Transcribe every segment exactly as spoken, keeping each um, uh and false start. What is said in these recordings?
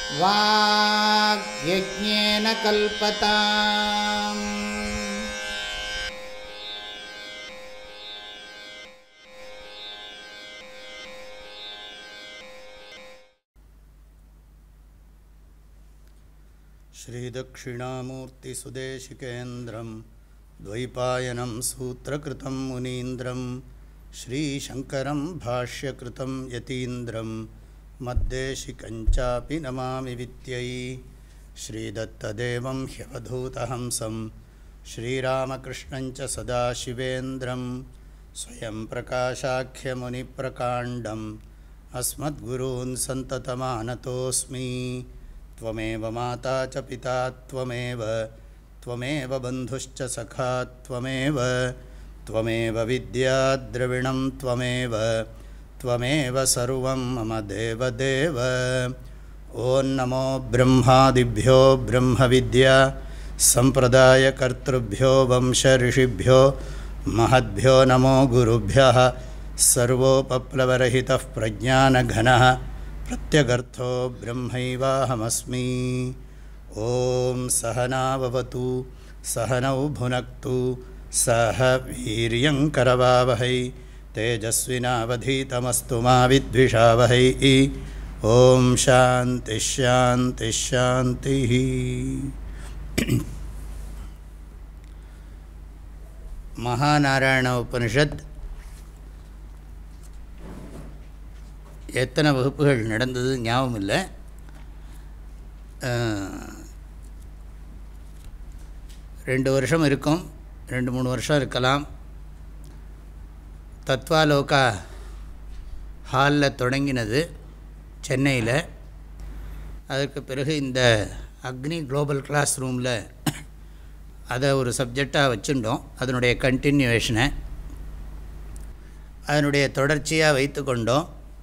வாக்யஜ்ஞேன கல்பதாம். ஸ்ரீதக்ஷிணாமூர்த்தி சுதேசிகேந்திரம் துவைபாயனம் சூத்ரகிருதம் முனீந்திரம் ஸ்ரீசங்கரம் பாஷ்யகிருதம் யதீந்திரம் மத்தேசிகஞ்சாபி நமாமி வித்யை. ஸ்ரீதத்ததேவம் ஹ்யவதூதஹம்சம் ஸ்ரீராமகிருஷ்ணஞ்ச சதாசிவேந்திரம் ஸ்வயம் பிரகாசாக்கியமுனிப்பிரகாண்டம் அஸ்மத்குரூன் சந்ததமானதோஸ்மி. त्वमेव माता च पिता त्वमेव त्वमेव बन्धुश्च सखा त्वमेव त्वमेव विद्या द्रविणं त्वमेव त्वमेव सर्वं मम देवदेव. ॐ नमो ब्रह्मादिभ्यो ब्रह्मविद्या सम्प्रदायकर्तृभ्यो वंशऋषिभ्यो महद्भ्यो नमो गुरुभ्यः. सर्वोपप्लवरहितः प्रज्ञानघनः प्रत्यगर्थो ब्रह्मैवाहमस्मि. ॐ सहनाववतु सहनौ भुनक्तु सह वीर्यङ्करवावहै तेजस्विनावधीतमस्तु मा विद्विषावहै. ॐ शान्तिः शान्तिः शान्तिः. महानारायण उपनिषत् எத்தனை வகுப்புகள் நடந்தது ஞாபகம் இல்லை. ரெண்டு வருஷம் இருக்கும், ரெண்டு மூணு வருஷம் இருக்கலாம். தத்வாலோகா ஹாலில் தொடங்கினது சென்னையில். அதற்கு பிறகு இந்த அக்னி குளோபல் கிளாஸ் ரூமில் அதை ஒரு சப்ஜெக்டாக வச்சுட்டோம். அதனுடைய கண்டினியூவேஷனை அதனுடைய தொடர்ச்சியாக வைத்து கொண்டோம்.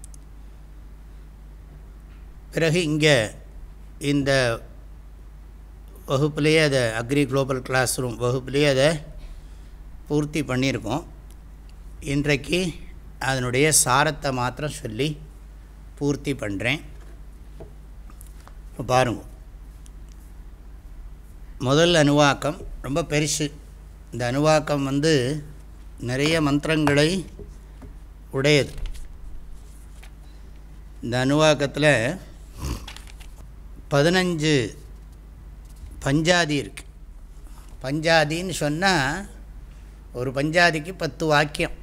பிறகு இங்கே இந்த வகுப்புலேயே அதை அக்ரி குளோபல் கிளாஸ் ரூம் வகுப்புலேயே அதை பூர்த்தி பண்ணியிருக்கோம். இன்றைக்கு அதனுடைய சாரத்தை மாத்திரம் சொல்லி பூர்த்தி பண்ணுறேன். பாருங்க, முதல் அணுவாக்கம் ரொம்ப பெருசு. இந்த அணுவாக்கம் வந்து நிறைய மந்திரங்களை உடையது. இந்த அணுவாக்கத்தில் பதினஞ்சு பஞ்சாதி இருக்குது. பஞ்சாதின்னு சொன்னால் ஒரு பஞ்சாதிக்கு பத்து வாக்கியம்.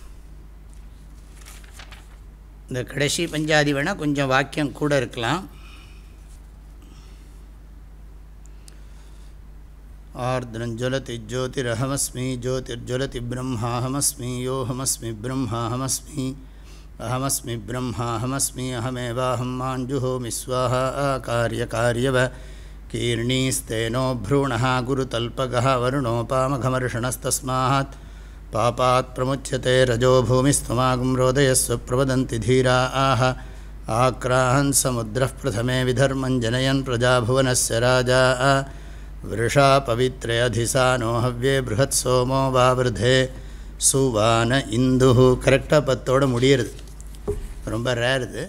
இந்த கடைசி பஞ்சாதி வேணால் கொஞ்சம் வாக்கியம் கூட இருக்கலாம். ஆர்த்ரஞ்சொலதி ஜோதிரஹமஸ்மி ஜோதிர்ஜொலதி பிரம்மாஹமஸ்மி யோஹமஸ்மி பிரம்மாஹமஸ்மி அஹமஸ்மி பிரம்மாஹமஸ்மி அஹமேவாஹம் மாஞ்சுஹோமி ஸ்வாஹா ஆகாரியகாரியவ கீர்ணீஸ்தேனோ ப்ரூணः குருதல்பகः வருணோபாமகமர்ஷணஸ்தஸ்மாத் பாபாத் பிரமுச்யதே ரஜோ பூமிஸ்துமாகும் ரோதயஸ்வ பிரவதந்தி தீரா ஆஹ ஆக்ராஹன் சமுத்திரः பிரதமே விதர்மம் ஜனயன் பிரஜாபுவனஸ்ய ராஜா விருஷா பவித்ரே அதிசானோ ஹவ்யே பிருஹத் சோமோ வாவிருதே சுவான இந்து. கரெக்டாக பத்தோடு முடியறது ரொம்ப ரேர் இது.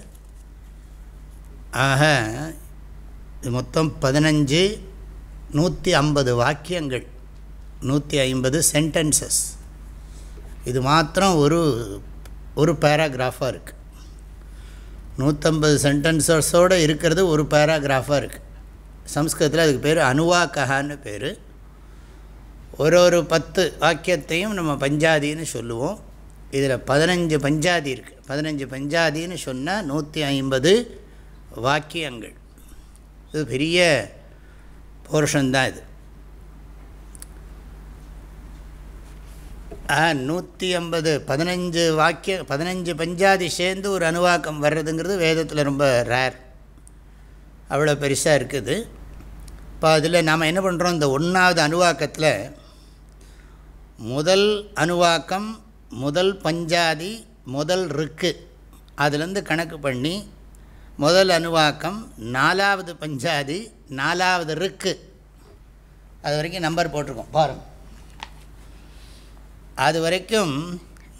ஆக இது மொத்தம் பதினஞ்சு நூற்றி ஐம்பது வாக்கியங்கள், நூற்றி ஐம்பது சென்டென்சஸ். இது மாத்திரம் ஒரு ஒரு பேராகிராஃபாக இருக்குது. நூற்றம்பது சென்டென்சஸோடு இருக்கிறது ஒரு பேராகிராஃபாக இருக்குது. சம்ஸ்கிருதத்தில் அதுக்கு பேர் அணுவாக்கஹான்னு பேர். ஒரு ஒரு பத்து வாக்கியத்தையும் நம்ம பஞ்சாதின்னு சொல்லுவோம். இதில் பதினஞ்சு பஞ்சாதி இருக்குது. பதினஞ்சு பஞ்சாதின்னு சொன்னால் நூற்றி ஐம்பது வாக்கியங்கள். இது பெரிய போர்ஷன்தான் இது. நூற்றி ஐம்பது பதினஞ்சு வாக்கிய பதினஞ்சு பஞ்சாதி சேர்ந்து ஒரு அணுவாக்கம் வர்றதுங்கிறது வேதத்தில் ரொம்ப ரேர். அவ்வளோ பெருசாக இருக்குது. இப்போ அதில் நாம் என்ன பண்ணுறோம், இந்த ஒன்றாவது அணுவாக்கத்தில் முதல் அணுவாக்கம் முதல் பஞ்சாதி முதல் ருக்கு, அதுலேருந்து கணக்கு பண்ணி முதல் அணுவாக்கம் நாலாவது பஞ்சாதி நாலாவது ருக்கு, அது வரைக்கும் நம்பர் போட்டிருக்கோம் பாருங்கள். அது வரைக்கும்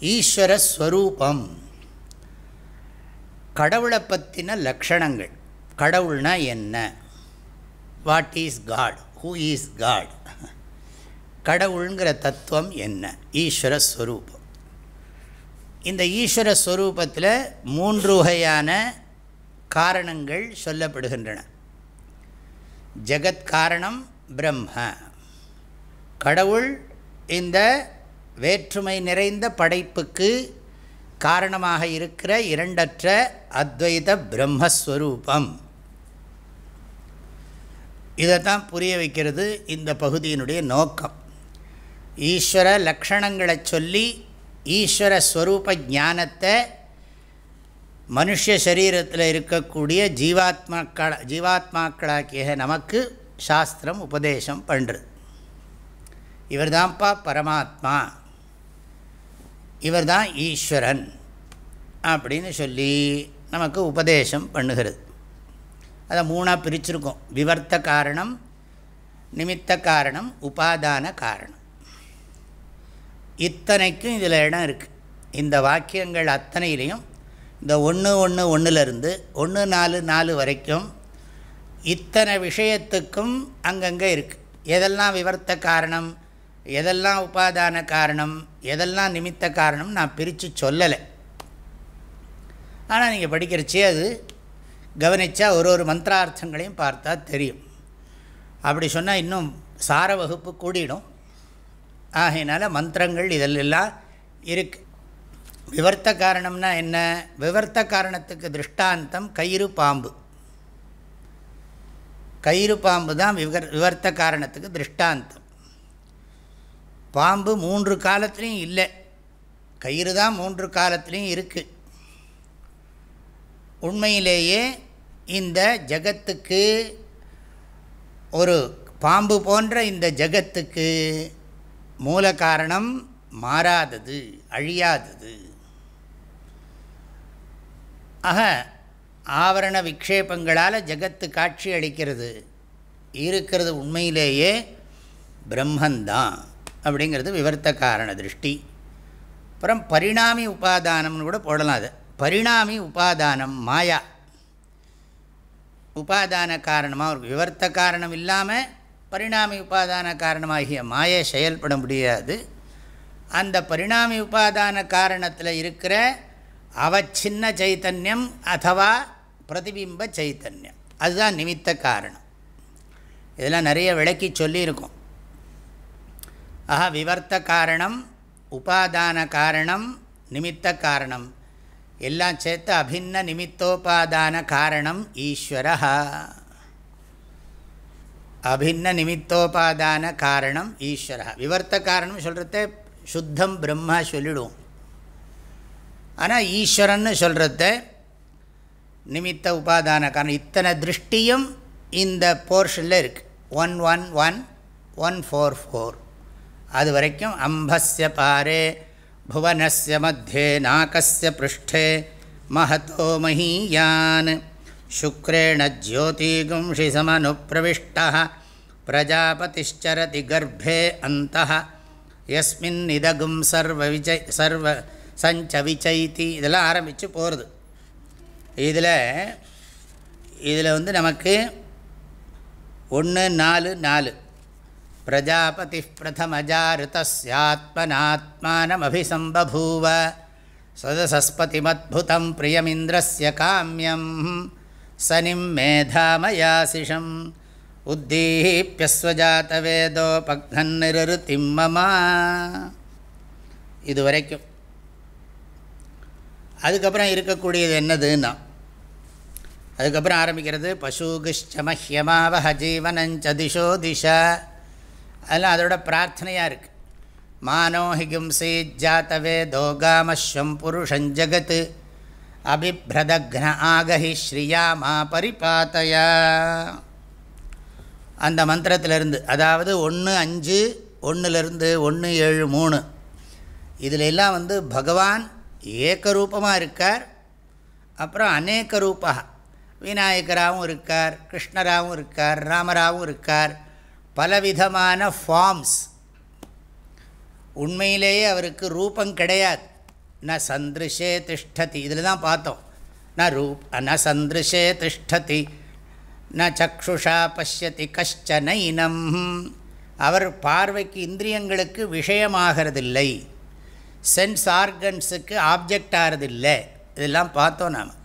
ஈஸ்வர ஸ்வரூபம், கடவுளை பற்றின லக்ஷணங்கள், கடவுள்னா என்ன, what is God, who is God, கடவுளுங்கிற தத்துவம் என்ன, ஈஸ்வர ஸ்வரூபம். இந்த ஈஸ்வர ஸ்வரூபத்தில் மூன்று வகையான காரணங்கள் சொல்லப்படுகின்றன. ஜெகத் காரணம் பிரம்ம, கடவுள் இந்த வேற்றுமை நிறைந்த படைப்புக்கு காரணமாக இருக்கிற இரண்டற்ற அத்வைத பிரம்மஸ்வரூபம். இதைத்தான் புரிய வைக்கிறது இந்த பகுதியினுடைய நோக்கம். ஈஸ்வர லக்ஷணங்களை சொல்லி ஈஸ்வர ஸ்வரூப ஞானத்தை மனுஷ சரீரத்தில் இருக்கக்கூடிய ஜீவாத்மாக்கள ஜீவாத்மாக்களாக்கிய நமக்கு சாஸ்திரம் உபதேசம் பண்ணுறது. இவர் தான்ப்பா பரமாத்மா, இவர் தான் ஈஸ்வரன் அப்படின்னு சொல்லி நமக்கு உபதேசம் பண்ணுகிறது. அதை மூணாக பிரிச்சிருக்கோம். விவர்த்த காரணம், நிமித்த காரணம், உபாதான காரணம். இத்தனைக்கும் இதில் இடம் இருக்குது. இந்த வாக்கியங்கள் அத்தனையிலையும் இந்த ஒன்று ஒன்று ஒன்றுலேருந்து ஒன்று நாலு நாலு வரைக்கும் இத்தனை விஷயத்துக்கும் அங்கங்கே இருக்குது. எதெல்லாம் விவர்த்த காரணம், எதெல்லாம் உபாதான காரணம், எதெல்லாம் நிமித்த காரணம் நான் பிரித்து சொல்லலை. ஆனால் நீங்கள் படிக்கிறச்சே அது கவனித்தா ஒரு ஒரு மந்திரார்த்தங்களையும் பார்த்தா தெரியும். அப்படி சொன்னால் இன்னும் சார வகுப்பு கூடிடும். ஆகையினால மந்திரங்கள் இதெல்லாம் இருக்குது. விவர்த்த காரணம்னா என்ன? விவர்த்த காரணத்துக்கு திருஷ்டாந்தம் கயிறு பாம்பு. கயிறு பாம்பு தான் விவர் விவர்த்த காரணத்துக்கு திருஷ்டாந்தம். பாம்பு மூன்று காலத்துலேயும் இல்லை, கயிறு தான் மூன்று காலத்துலேயும் இருக்குது. உண்மையிலேயே இந்த ஜகத்துக்கு ஒரு பாம்பு போன்ற இந்த ஜகத்துக்கு மூல காரணம் மாறாதது, அழியாதது. ஆக ஆவரண விக்ஷேபங்களால் ஜகத்து காட்சி அளிக்கிறது. இருக்கிறது உண்மையிலேயே பிரம்மந்தான் அப்படிங்கிறது விவர்த்த காரண திருஷ்டி. அப்புறம் பரிணாமி உபாதானம்னு கூட போடலாம். அது பரிணாமி உபாதானம் மாயா. உபாதான காரணமாக ஒரு விவர்த்த காரணம் இல்லாமல் பரிணாமி உபாதான காரணமாகிய மாயை செயல்பட முடியாது. அந்த பரிணாமி உபாதான காரணத்தில் இருக்கிற அவச்சின்ன சைத்தன்யம் அதுவா பிரதிபிம்ப சைத்தன்யம், அதுதான் நிமித்த காரணம். இதெல்லாம் நிறைய விளக்கி சொல்லியிருக்கோம். ஆஹா, விவர்த்த காரணம், உபாதான காரணம், நிமித்த காரணம் எல்லாம் சேர்த்து அபின்ன நிமித்தோபாதான காரணம் ஈஸ்வரா. அபின்ன நிமித்தோபாதான காரணம் ஈஸ்வரா. விவர்த்த காரணம் சொல்கிறத சுத்தம் பிரம்மா சொல்லிடுவோம். ஆனால் ஈஸ்வரன்னு சொல்கிறத நிமித்த உபாதான காரணம். இத்தனை திருஷ்டியும் இந்த போர்ஷனில் இருக்குது. One one one one four four அது வரைக்கும் அம்பஸ்ய பாரே புவனஸ்ய மத்தியே நாகஸ்ய பிருஷ்டே மஹதோ மஹீயான் சுக்ரேண ஜோதிகும்ஷி சமனுப்பிரவிஷ்டः பிரஜாபதிஷ்சரதி கர்ப்பே அந்தः யஸ்மின் இதகும் சர்வ விஜய் சர்வ சஞ்ச விச்சைதி. இதெல்லாம் ஆரம்பித்து போகிறது. இதில் இதில் வந்து நமக்கு ஒன்று நாலு நாலு பிரஜாபதி பிரதமஜாருதஸ்யாத்மனாத்மானம் அபிசம்பபூவ சதசஸ்பதிமத்புதம் பிரியமிந்திரஸ்ய காமியம் சனிம் மேதாமயாசிஷம் உத்தீப்யஸ்வஜாதவேதோ பக்தன்னிருத்திம் மமா. இது வரைக்கும். அதுக்கப்புறம் இருக்கக்கூடியது என்னதுன்னா, அதுக்கப்புறம் ஆரம்பிக்கிறது பசூகுஷ்சமஹ்யமாவஹ ஜீவனஞ்ச திசோ திஷா. அதெல்லாம் அதோட பிரார்த்தனையாக இருக்குது. மானோஹிகும்சி ஜாத்தவேதோ காமஸ்வம் புருஷஞ்சகத் அபிப்ரதக்ன ஆகஹி ஸ்ரீயா மா பரிபாத்தயா. அந்த மந்திரத்திலிருந்து, அதாவது ஒன்று அஞ்சு ஒன்றுலேருந்து ஒன்று ஏழு மூணு இதில் எல்லாம் வந்து பகவான் ஏகரூபமாக இருக்கார். அப்புறம் அநேக ரூபா, விநாயகராகவும் இருக்கார், கிருஷ்ணராகவும் இருக்கார், ராமராகவும் இருக்கார். பலவிதமான ஃபார்ம்ஸ். உண்மையிலேயே அவருக்கு ரூபம் கிடையாது. ந சந்திருஷே திஷ்டதி, இதில் தான் பார்த்தோம். ந ரூப் ந சந்திருஷே திஷ்டதி ந சக்ஷுஷா பஷ்யதி கஷ்டனைனம், அவர் பார்வைக்கு இந்திரியங்களுக்கு விஷயமாகிறதில்லை, சென்ஸ் ஆர்கன்ஸுக்கு ஆப்ஜெக்ட் ஆகிறதில்லை. இதெல்லாம் பார்த்தோம் நாம்.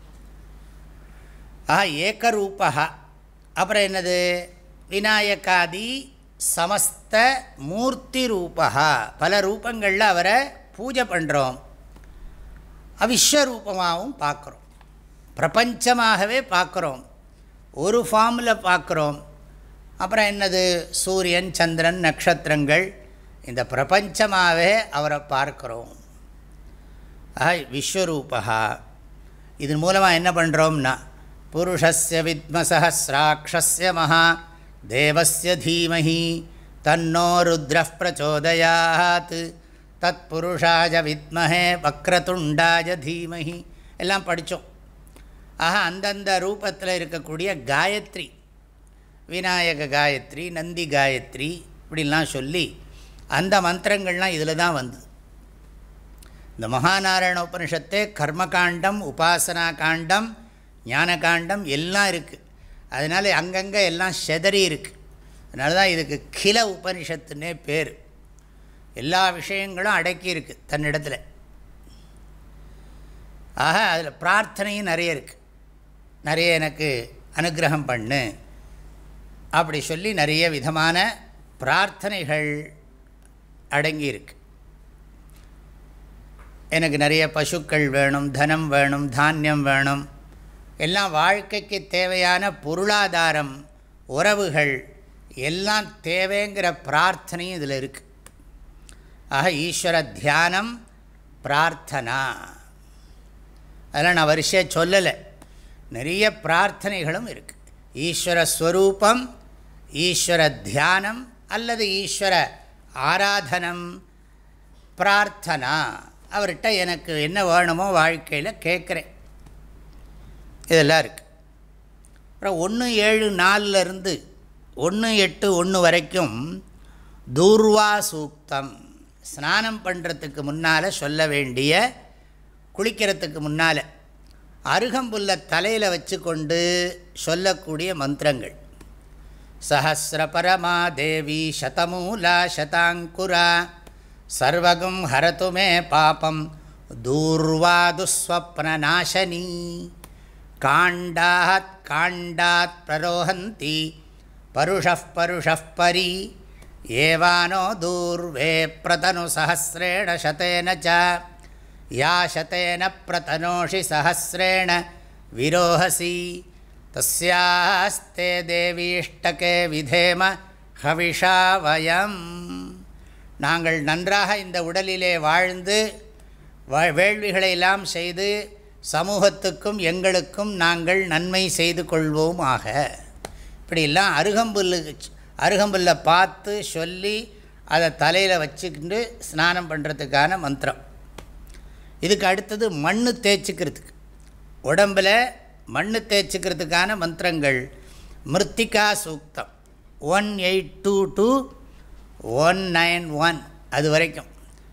ஆஹா ஏகரூபா. அப்புறம் என்னது? விநாயகாதி சமஸ்த மூர்த்தி ரூபா, பல ரூபங்களில் அவரை பூஜை பண்ணுறோம். விஸ்வரூபமாகவும் பார்க்குறோம், பிரபஞ்சமாகவே பார்க்குறோம், ஒரு ஃபார்மில் பார்க்குறோம். அப்புறம் என்னது? சூரியன், சந்திரன், நட்சத்திரங்கள், இந்த பிரபஞ்சமாகவே அவரை பார்க்குறோம். ஆஹா விஸ்வரூபா. இதன் மூலமாக என்ன பண்ணுறோம்னா, புருஷஸ்ய வித்மசஹஸ்ராக்ஷஸ்ய மகா தேவஸ்ய தீமஹி தன்னோ ருத்ரः பிரச்சோதயாத் தத் புருஷாய வித்மஹே வக்ரதுண்டாய தீமஹி எல்லாம் படித்தோம். ஆக அந்தந்த ரூபத்தில் இருக்கக்கூடிய காயத்ரி, விநாயக காயத்ரி, நந்தி காயத்ரி, இப்படிலாம் சொல்லி அந்த மந்திரங்கள்லாம் இதில் தான் வந்தது. இந்த மகாநாராயண உபனிஷத்தே கர்மகாண்டம், உபாசனா காண்டம், ஞான காண்டம் எல்லாம் இருக்குது. அதனால் அங்கங்கே எல்லாம் செதறி இருக்குது. அதனால தான் இதுக்கு கில உபனிஷத்துன்னே பேர். எல்லா விஷயங்களும் அடக்கியிருக்கு தன்னிடத்தில். ஆக அதில் பிரார்த்தனையும் நிறைய இருக்குது. நிறைய எனக்கு அனுகிரகம் பண்ணு அப்படி சொல்லி நிறைய விதமான பிரார்த்தனைகள் அடங்கியிருக்கு. எனக்கு நிறைய பசுக்கள் வேணும், தனம் வேணும், தானியம் வேணும், எல்லாம் வாழ்க்கைக்கு தேவையான பொருளாதாரம், உறவுகள் எல்லாம் தேவைங்கிற பிரார்த்தனையும் இதில் இருக்குது. ஆக ஈஸ்வர தியானம், பிரார்த்தனா, அதெல்லாம் நான் வரிசையாக சொல்லலை, நிறைய பிரார்த்தனைகளும் இருக்குது. ஈஸ்வர ஸ்வரூபம், ஈஸ்வர தியானம் அல்லது ஈஸ்வர ஆராதனம், பிரார்த்தனா, அவர்கிட்ட எனக்கு என்ன வேணுமோ வாழ்க்கையில் கேட்குறேன், இதெல்லாம் இருக்குது. அப்புறம் ஒன்று ஏழு நாலுலேருந்து ஒன்று எட்டு ஒன்று வரைக்கும் தூர்வா சூக்தம், ஸ்நானம் பண்ணுறதுக்கு முன்னால் சொல்ல வேண்டிய, குளிக்கிறதுக்கு முன்னால் அருகம்புல்லை தலையில் வச்சு கொண்டு சொல்லக்கூடிய மந்திரங்கள். சஹஸ்ரபரமா தேவி சதமூலா சதாங்குரா சர்வகும் ஹரதுமே பாபம் தூர்வா துஸ்வப்னநாசனி காண்டாத் காண்டாத் பிரரோஹந்தி பருஷப் பருஷப் பரி ஏவானோ தூர்வே பிரதனு சஹஸ்ரேண சதேன ச யா சதேன பிரதனோஷி சஹஸ்ரேண விரோஹசி தஸ்யாஸ்தே தேவீஷ்டகே விதேம ஹவிஷா வயம். நாங்கள் நன்றாக இந்த உடலிலே வாழ்ந்து வேள்விகளையெல்லாம் செய்து சமூகத்துக்கும் எங்களுக்கும் நாங்கள் நன்மை செய்து கொள்வோம் ஆக. இப்படிலாம் அருகம்புல்லு அருகம்புல்லை பார்த்து சொல்லி அதை தலையில் வச்சுக்கிட்டு ஸ்நானம் பண்ணுறதுக்கான மந்திரம். இதுக்கு அடுத்தது மண் தேய்ச்சிக்கிறதுக்கு, உடம்பில் மண் தேய்ச்சிக்கிறதுக்கான மந்திரங்கள். மிருத்திகா சூக்தம் one eight two two one nine one அது வரைக்கும்.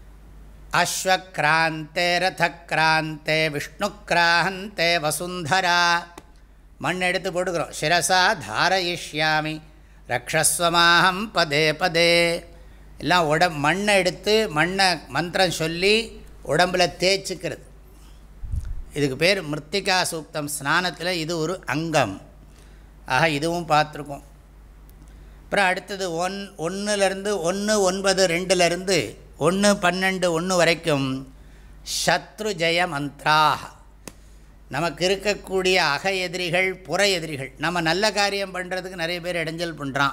அஸ்வக்ராந்தே ரதக்ராந்தே விஷ்ணுக்ராந்தே வசுந்தரா, மண் எடுத்து போட்டுக்கிறோம். சிரசா தாரயிஷ்யாமி ரக்ஷஸ்வமாஹம் பதே பதே, எல்லாம் உடம் மண்ணை எடுத்து மண்ணை மந்திரம் சொல்லி உடம்பில் தேய்ச்சிக்கிறது. இதுக்கு பேர் மிருத்திகா சூக்தம். ஸ்நானத்தில் இது ஒரு அங்கம். ஆக இதுவும் பார்த்துருக்கோம். அப்புறம் அடுத்தது ஒன் ஒன்றுலேருந்து ஒன்று ஒன்பது ரெண்டுலேருந்து ஒன்று பன்னெண்டு ஒன்று வரைக்கும் சத்ரு ஜெய மந்த்ராக, நமக்கு இருக்கக்கூடிய அக எதிரிகள், புற எதிரிகள். நம்ம நல்ல காரியம் பண்ணுறதுக்கு நிறைய பேர் இடைஞ்சல் பண்ணுறான்.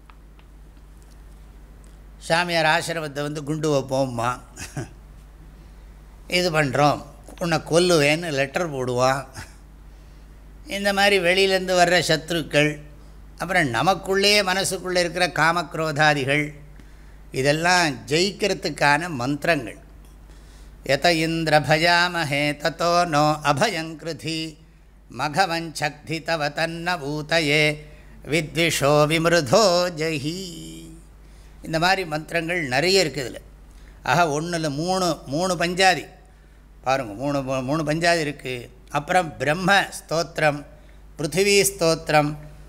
சாமியார் ஆசிரமத்தை வந்து குண்டு வைப்போம்மா, இது பண்ணுறோம், உன்னை கொல்லுவேன்னு லெட்டர் போடுவான். இந்த மாதிரி வெளியிலேருந்து வர்ற சத்ருக்கள், அப்புறம் நமக்குள்ளேயே மனசுக்குள்ளே இருக்கிற காமக்ரோதாதிகள், இதெல்லாம் ஜெயிக்கிறதுக்கான மந்திரங்கள். யத இந்திர பயாமஹே ததோ நோ அபயங்கிருதி மகவஞ்சக்தி தவ தன்ன பூதயே வித்விஷோ விமிருதோ ஜஹி. இந்த மாதிரி மந்திரங்கள் நிறைய இருக்குது இதில். ஆக ஒன்றில் மூணு மூணு பஞ்சாதி பாருங்கள், மூணு மூணு பஞ்சாதி இருக்குது. அப்புறம் பிரம்ம ஸ்தோத்திரம், பிருத்திவி ஸ்தோத்திரம்,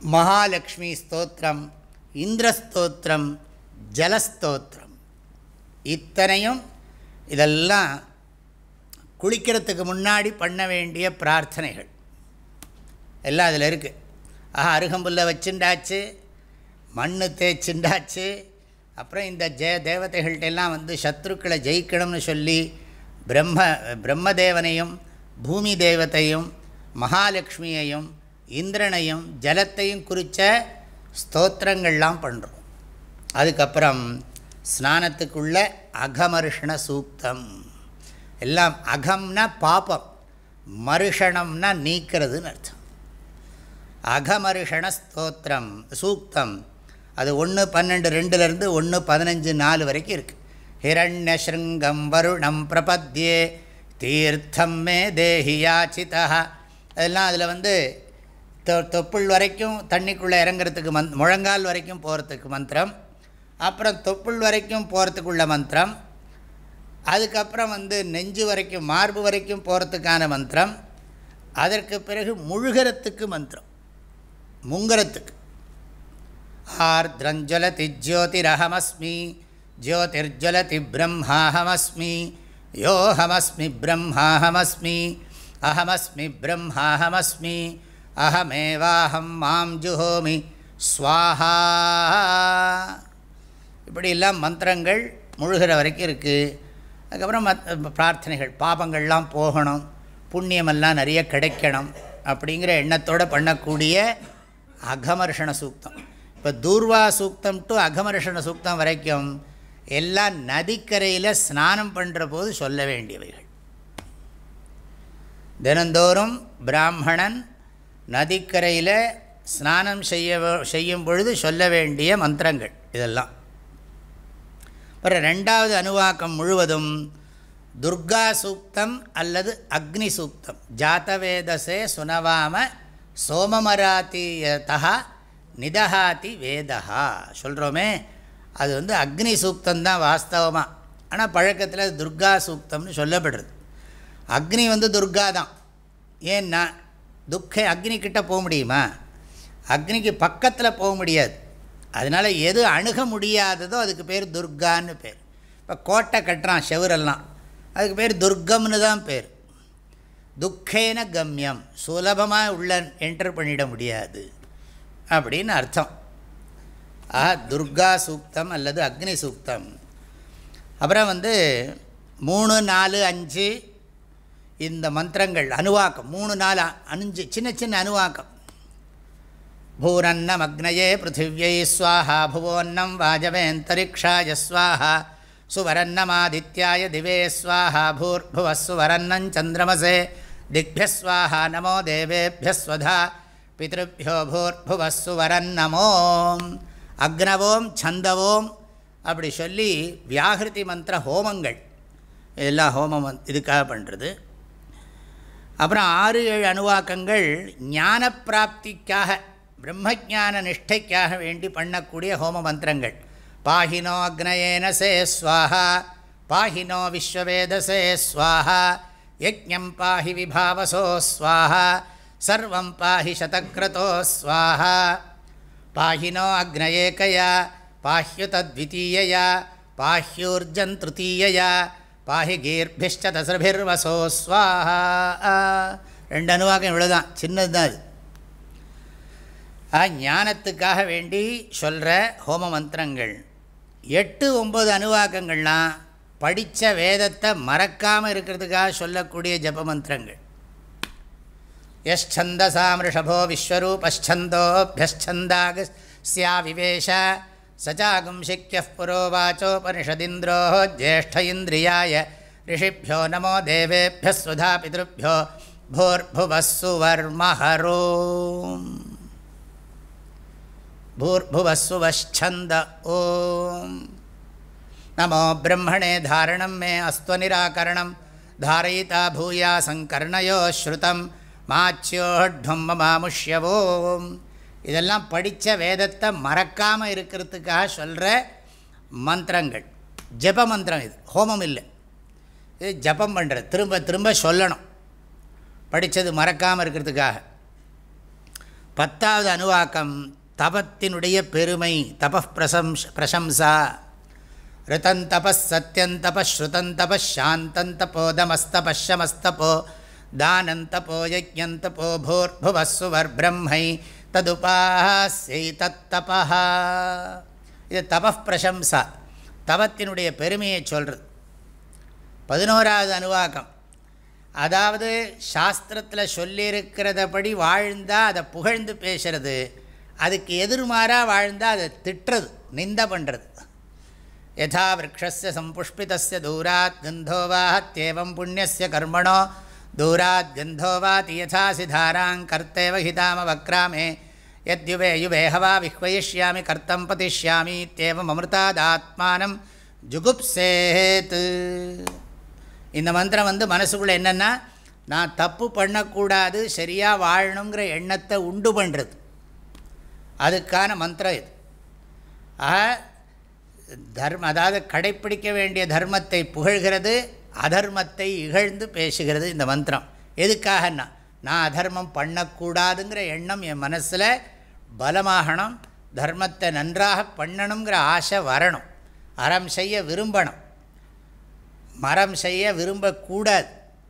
மகாலட்சுமி ஸ்தோத்திரம், இந்திரஸ்தோத்திரம், ஜலஸ்தோத்திரம். இத்தனையும் இதெல்லாம் குளிக்கிறதுக்கு முன்னாடி பண்ண வேண்டிய பிரார்த்தனைகள் எல்லாம் அதில் இருக்குது. ஆஹா, அருகம்புல்லை வச்சுண்டாச்சு, மண் தேய்ச்சிண்டாச்சு. அப்புறம் இந்த ஜெய தேவதைகள்டெல்லாம் வந்து சத்ருக்களை ஜெயிக்கணும்னு சொல்லி பிரம்ம பிரம்மதேவனையும் பூமி தேவத்தையும் மகாலட்சுமியையும் இந்திரனையும் ஜலத்தையும் குறித்த ஸ்தோத்திரங்கள்லாம் பண்ணுறோம். அதுக்கப்புறம் ஸ்நானத்துக்குள்ள அகமர்ஷண சூக்தம். எல்லாம் அகம்னா பாபம், மருஷணம்னா நீக்கிறதுன்னு அர்த்தம். அகமருஷண ஸ்தோத்திரம் சூக்தம் அது ஒன்று பன்னெண்டு ரெண்டுலேருந்து ஒன்று பதினஞ்சு நாலு வரைக்கும் இருக்குது. ஹிரண்யஸ்ருங்கம் வருணம் பிரபத்யே தீர்த்தம் மே தேஹி யாச்சிதா. அதெல்லாம் அதில் வந்து தொ தொப்புள் வரைக்கும் தண்ணிக்குள்ளே இறங்கிறதுக்கு மந்த் முழங்கால் வரைக்கும் போகிறதுக்கு மந்திரம், அப்புறம் தொப்புள் வரைக்கும் போகிறதுக்குள்ள மந்திரம், அதுக்கப்புறம் வந்து நெஞ்சு வரைக்கும் மார்பு வரைக்கும் போகிறதுக்கான மந்திரம், அதற்கு பிறகு முழுகிறத்துக்கு மந்திரம், முங்கரத்துக்கு. ஆர்திரஞ்சலதி ஜோதிரஹமஸ்மி ஜோதிர்ஜலதி பிரம்மாஹமஸ்மி யோஹமஸ்மி பிரம்மாஹமஸ்மி அஹமஸ்மி பிரம்மாஹமஸ்மி அஹமேவாஹம் மாம் ஜுஹோமி ஸ்வாஹா. இப்படியெல்லாம் மந்திரங்கள் முழுகிற வரைக்கும் இருக்குது. அதுக்கப்புறம் மத் பிரார்த்தனைகள், பாபங்கள்லாம் போகணும், புண்ணியமெல்லாம் நிறைய கிடைக்கணும் அப்படிங்கிற எண்ணத்தோடு பண்ணக்கூடிய அகமர்ஷண சூக்தம். இப்போ தூர்வா சூக்தம் டு அகமர்ஷண சூக்தம் வரைக்கும் எல்லாம் நதிக்கரையில் ஸ்நானம் பண்ணுற போது சொல்ல வேண்டியவைகள். தினந்தோறும் பிராமணன் நதிக்கரையில் ஸ்நானம் செய்ய செய்யும் பொழுது சொல்ல வேண்டிய மந்திரங்கள் இதெல்லாம். அப்புறம் ரெண்டாவது அனுவாக்கம் முழுவதும் துர்கா சூக்தம் அல்லது அக்னி சூக்தம். ஜாத்தவேதசே சுனவாம சோமமராத்தியதா நிதஹாதி வேதா சொல்கிறோமே, அது வந்து அக்னி சூக்தந்தான் வாஸ்தவமாக. ஆனால் பழக்கத்தில் அது துர்கா சூக்தம்னு சொல்லப்படுறது. அக்னி வந்து துர்கா தான். ஏன்னா துக்க அக்னிக்கிட்ட போக முடியுமா? அக்னிக்கு பக்கத்தில் போக முடியாது. அதனால் எது அணுக முடியாததோ அதுக்கு பேர் துர்கான்னு பேர். இப்போ கோட்டை கட்டுறான் செவரெல்லாம், அதுக்கு பேர் துர்கம்னு தான் பேர். துக்கேன கம்யம், சுலபமாக உள்ள என்டர் பண்ணிட முடியாது அப்படின்னு அர்த்தம். ஆஹா, துர்கா சூக்தம் அல்லது அக்னி சூக்தம். அப்புறம் வந்து மூணு நாலு அஞ்சு இந்த மந்திரங்கள் அனுவாக்கம். மூணு நாலு அஞ்சு சின்ன சின்ன அனுவாக்கம். பூரன்னம் அக்னயே பிருத்திவியை ஸ்வாஹா புவோன்னம் வாஜவேந்தரிக்ஷாய ஸ்வாஹா சுவரன்னமாதித்யாய திவே ஸ்வாஹா பூர்புவ சுவரன்னம் சந்திரமசே திக்பிய ஸ்வாஹா நமோ தேவேபிய ஸ்வதா பித்ருபியோ பூர்புவ சுவரன்னமோம். அக்னவோம் சந்தவோம் அப்படி சொல்லி வியாகிருதி மந்திர ஹோமங்கள் இதெல்லாம் ஹோமம் இதுக்காக பண்ணுறது. அப்புறம் ஆறு ஏழு அணுவாக்கங்கள் ஞான பிராப்திக்காக பிரம்மஜான நிஷ்டைக்காக வேண்டி பண்ணக்கூடிய ஹோம மந்திரங்கள். பாஹினோ அக்னயேன சே ஸ்வாஹா பாஹினோ விஸ்வவேதசே ஸ்வாஹா யஜ்ஞம் பாஹி விபாவசோ ஸ்வாஹா சர்வம் பாஹி சதக்ரதோ ஸ்வாஹா பாஹினோ அக்னயேகயா பாஹ்யுதத்விதீயயா பாஹ்யூர்ஜன் திருத்தீயயா பாஹி கீர்பிஷ்ட தசர்பிர்வசோ ஸ்வாஹா. ரெண்டு அணுவாக்கம் இவ்வளோதான், சின்னது தான் அது. ஞானத்துக்காக வேண்டி சொல்கிற ஹோம மந்திரங்கள். எட்டு ஒம்பது அணுவாக்கங்கள்லாம் படித்த வேதத்தை மறக்காமல் இருக்கிறதுக்காக சொல்லக்கூடிய ஜப மந்திரங்கள். யச்சந்தசாம் ரிஷபோ விஸ்வரூபச்சந்தோபியச்சந்தாகஸ்யா விவேஷ சச்சாகும் சிக்கிய புரோவாச்சோபனிஷதிந்திரோ ஜேஷ்ட இந்திரியாய ரிஷிபியோ நமோ தேவேபிய சுதா பிதృभ्यो பூர்புவஸ்ஸுவர்மஹரோம் பூர்புவஸ்ஸுவச்சந்த ஓம் நமோ பிரம்மணே தாரணம் மே அஸ்த்வநிராகரணம் தாரயிதா பூயா சங்கர்ணயோ ஸ்ருதம் மாச்யோட்வம் மமாமுஷ்யவோம். இதெல்லாம் படித்த வேதத்தை மறக்காமல் இருக்கிறதுக்காக சொல்கிற மந்திரங்கள். ஜப மந்திரம் இது, ஹோமம் இல்லை. இது ஜபம் பண்ணுறது, திரும்ப திரும்ப சொல்லணும், படித்தது மறக்காமல் இருக்கிறதுக்காக. பத்தாவது அணுவாக்கம் தபத்தினுடைய பெருமை, தப பிரசம்ஸ் பிரசம்சா. ரிதந்தபஸ் சத்யந்தபஸ் ஸ்ருதந்தபஸ் சாந்தந்தபோ தமஸ்தபஷமஸ்தபோ தானந்தபோ யஜ்ஞந்தபோ பூர்புவஸ்ஸுவர் பிரம்மை ததுபாஸ்யை தத்தபா. இது தப பிரசம்சா, தவத்தினுடைய பெருமையை சொல்கிறது. பதினோராவது அணுவாக்கம், அதாவது சாஸ்திரத்தில் சொல்லியிருக்கிறதபடி வாழ்ந்தால் அதை புகழ்ந்து பேசுறது, அதுக்கு எதிர்மாறாக வாழ்ந்தால் அதை திட்டுறது, நிந்த பண்ணுறது. யதா விரக்ஷஸ்ய சம்புஷ்பிதஸ்ய தூராத் கந்தோவாஹத்யேவம் புண்ணியஸ்ய கர்மணோ தூராத் கந்தோவாதி யதாசி தாராங் கர்த்தேவ ஹிதாம வக்ராமே யத்யுவே யுவேஹவா விஹ்வயிஷ்யாமி கர்த்தம் பதிஷ்யாமி இத்யேவம் அமிர்தாதாத்மானம் ஜுகுப்சேத். இந்த மந்திரம் வந்து மனசுக்குள்ளே என்னென்னா, நான் தப்பு பண்ணக்கூடாது, சரியாக வாழணுங்கிற எண்ணத்தை உண்டு பண்ணுறது, அதுக்கான மந்திரம் இது. ஆக தர்ம அதாவது கடைப்பிடிக்க வேண்டிய தர்மத்தை புகழ்கிறது, அதர்மத்தை இகழ்ந்து பேசுகிறது இந்த மந்திரம். எதுக்காகன்னா, நான் அதர்மம் பண்ணக்கூடாதுங்கிற எண்ணம் என் மனசில் பலமாகணும், தர்மத்தை நன்றாக பண்ணணுங்கிற ஆசை வரணும், அறம் செய்ய விரும்பணும், மரம் செய்ய விரும்பக்கூடாது.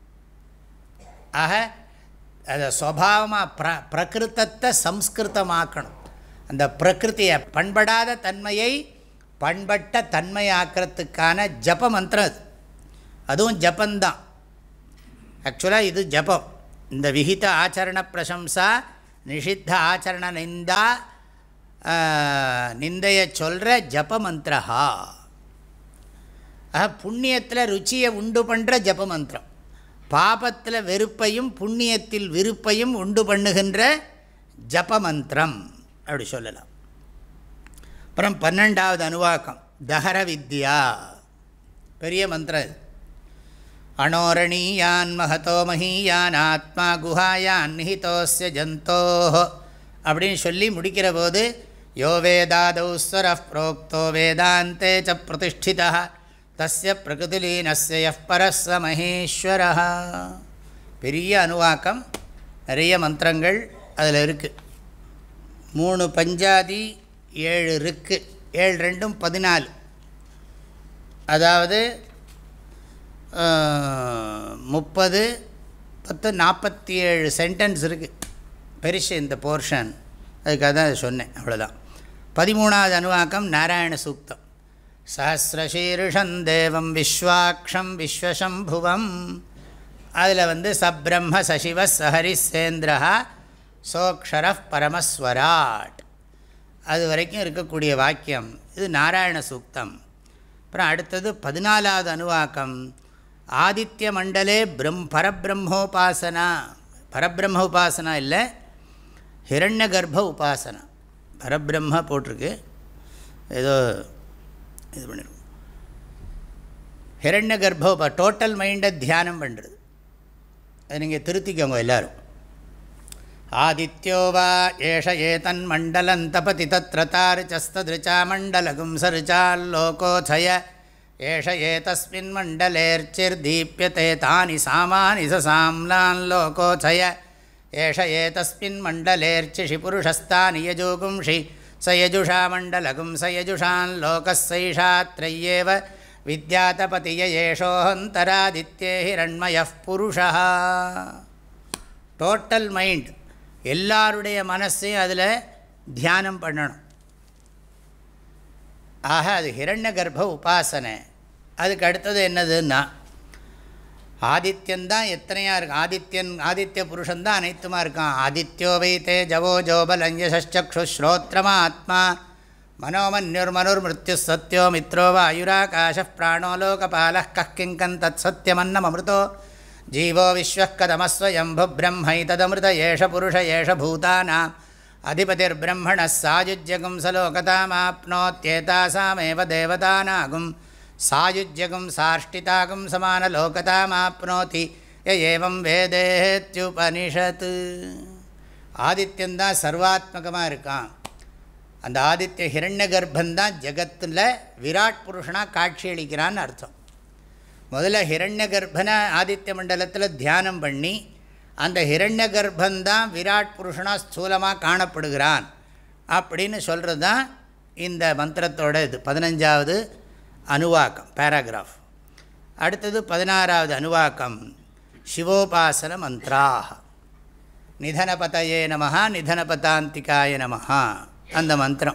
ஆக அதை சுபாவமாக பிர பிரகிருத்தத்தை சம்ஸ்கிருதமாக்கணும். அந்த பிரகிருத்தியை பண்படாத தன்மையை பண்பட்ட தன்மையாக்கிறதுக்கான ஜப மந்திரம் அது. அதுவும் ஜபந்தான். ஆக்சுவலாக இது ஜபம். இந்த விஹித ஆச்சரண பிரசம்சா, நிஷித்த ஆச்சரண நிந்தா நிந்தையை சொல்கிற ஜப மந்திரஹா. ஆக புண்ணியத்தில் ருச்சியை உண்டு பண்ணுற ஜப மந்திரம், பாபத்தில் வெறுப்பையும் புண்ணியத்தில் விருப்பையும் உண்டு பண்ணுகின்ற ஜப மந்திரம் அப்படி சொல்லலாம். அப்புறம் பன்னெண்டாவது அணுவாக்கம் தஹர வித்யா, பெரிய மந்திரம் இது. அனோரணீயான் மகதோ மஹீயான் ஆத்மா குஹாயான் நிஹிதோஸ்ய ஜந்தோ அப்படின்னு சொல்லி முடிக்கிற போது யோ வேதாதௌ ஸ்வரஃப் ப்ரோக்தோ வேதாந்தே ச பிரதிஷ்டிதः தஸ்ய பிரகிருதிலீனஸ்ய யஃப் பரஸ்ஸ மஹேஸ்வரः. பெரிய அணுவாக்கம், நிறைய மந்திரங்கள் அதில் இருக்குது. மூணு பஞ்சாதி, ஏழு இருக்கு, ஏழு ரெண்டும் பதினாலு. அதாவது முப்பது பத்து நாற்பத்தி ஏழு சென்டென்ஸ் இருக்குது. பெருசு இந்த போர்ஷன், அதுக்காக தான் அதை சொன்னேன், அவ்வளோதான். பதிமூணாவது அணுவாக்கம் நாராயண சூக்தம். சஹஸ்ரசீர்ஷம் தேவம் விஸ்வாக்ஷம் விஸ்வசம்புவம். அதில் வந்து சப்ரம்ம சசிவ சஹரிசேந்திரா சோக்ஷரஃப் பரமஸ்வராட், அது வரைக்கும் இருக்கக்கூடிய வாக்கியம். இது நாராயண சூக்தம். அப்புறம் அடுத்தது பதினாலாவது அணுவாக்கம் ஆதித்ய மண்டலே பிரம் பரபிரம்மோபாசனா. பரபிரம்ம உபாசனா இல்லை, ஹிரண்ய கர்ப்ப உபாசனா. பரபிரம்ம போட்டிருக்கு, ஏதோ இது பண்ணிருக்கோம். ஹிரண்ய கர்ப்ப உபா டோட்டல் மைண்டை தியானம் பண்ணுறது. அது நீங்கள் திருத்திக்கோங்க எல்லோரும். ஆதித்யோ வா ஏஷ ஏதன் மண்டலம் தபதி தத்ர தாரிச்சஸ்ததிருச்சா மண்டலகும் சரிச்சால்லோகோதய ஏஷ ஏதஸ்மின் மண்டலேர்ச்சிர்தீப்யதே தானி சாமானி சசாம்லான் லோகோதய ஏஷ ஏதஸ்மின் மண்டலேர்ச்சிஷி புருஷஸ்தானி யஜூகும்ஷி சயஜுஷா மண்டலகும் சயஜுஷான் லோகஸ்ஸைஷாத்ரையேவ வித்யாதபதிய ஏஷோஹந்தராதித்யே ஹிரண்மயः புருஷः. டோட்டல் மைண்ட், எல்லாருடைய மனசையும் அதில் தியானம் பண்ணணும். ஆக அது ஹிரண்ய கர்ப்ப உபாசனை. அதுக்கு அடுத்தது என்னதுன்னா, ஆதித்யந்தான் எத்தனையாக இருக்கு. ஆதித்யன் ஆதித்ய புருஷன்தான் அனைத்துமா இருக்கான். ஆதித்யோ வைத்தே ஜவோ ஜோபலஞ்சசக்ஷு ஸ்ரோத்ரமா ஆத்மா மனோமன்யுர் மனுர் மிருத்யு சத்யோ மித்ரோ வாயுராகாஷ பிராணோ லோகபாலः கः கிங்கன் தத் சத்யமன்னம் அமிர்தோ ஜீவோ விஸ்வः கதமஸ்வயம்பு பிரம்மைததமிருத ஏஷ புருஷ ஏஷ பூதானாம் அதிபதிர்பிரம்மணः சாயுஜ்யகும் சலோகதாமாப்னோத்யேதாசாமேவ தேவதானாகும் சாயுஜ்யகும் சாஷ்டிதாகும் சமானலோகதாமாப்னோதி ய ஏவம் வேதேத்யுபனிஷத். ஆதித்யந்தான் சர்வாத்மகமாக இருக்கான். அந்த ஆதித்ய ஹிரண்ய கர்ப்பந்தான் ஜகத்தில் விராட் புருஷனாக காட்சியளிக்கிறான்னு அர்த்தம். முதல்ல ஹிரண்ய கர்ப்பனை ஆதித்ய மண்டலத்தில் தியானம் பண்ணி அந்த ஹிரண்ய கர்ப்பந்தான் விராட் புருஷனாக ஸ்தூலமாக காணப்படுகிறான் அப்படின்னு சொல்கிறது தான் இந்த மந்திரத்தோட இது பதினஞ்சாவது அணுவாக்கம் பேராகிராஃப். அடுத்தது பதினாறாவது அணுவாக்கம் சிவோபாசன மந்த்ராக. நிதனபதயே நமஹ நிதனபதாந்திகாய நமஹ அந்த மந்திரம்.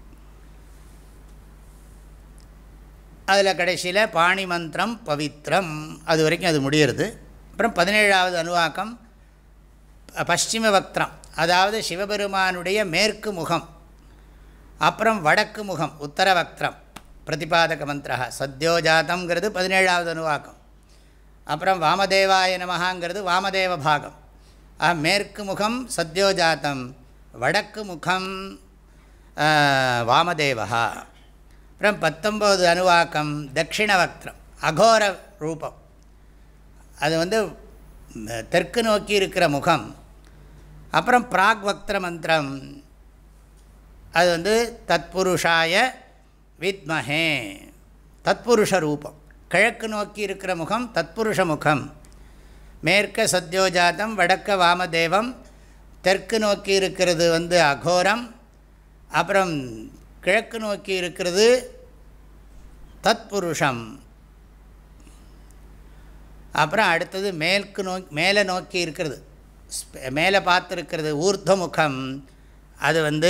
அதில் கடைசியில் பாணி மந்திரம் பவித்ரம், அது வரைக்கும் அது முடிகிறது. அப்புறம் பதினேழாவது அணுவாக்கம் பশ্চিம வக்திரம், அதாவது சிவபெருமானுடைய மேற்கு முகம், அப்புறம் வடக்கு முகம் உத்தர வக்திரம் பிரதிபாதக மந்திரா சத்யோஜாத்தங்கிறது பதினேழாவது அணுவாக்கம். அப்புறம் வாமதேவாய நமஹாங்கிறது வாமதேவ பாகம். மேற்கு முகம் சத்யோஜாத்தம், வடக்கு முகம் வாமதேவா. அப்புறம் பத்தொம்போது அணுவாக்கம் தட்சிண வக்திரம் அகோர ரூபம், அது வந்து தெற்கு நோக்கி இருக்கிற முகம். அப்புறம் பிராக் வக்திர மந்திரம், அது வந்து தத்புருஷாய வித்மஹே தத்புருஷ ரூபம், கிழக்கு நோக்கி இருக்கிற முகம் தத்புருஷ முகம். மேற்க சத்யோஜாத்தம், வடக்க வாமதேவம், தெற்கு நோக்கி இருக்கிறது வந்து அகோரம், அப்புறம் கிழக்கு நோக்கி இருக்கிறது தத்புருஷம். அப்புறம் அடுத்தது மேற்கு நோக்கி மேலே நோக்கி இருக்கிறது, மேலே பார்த்துருக்கிறது ஊர்த்வமுகம், அது வந்து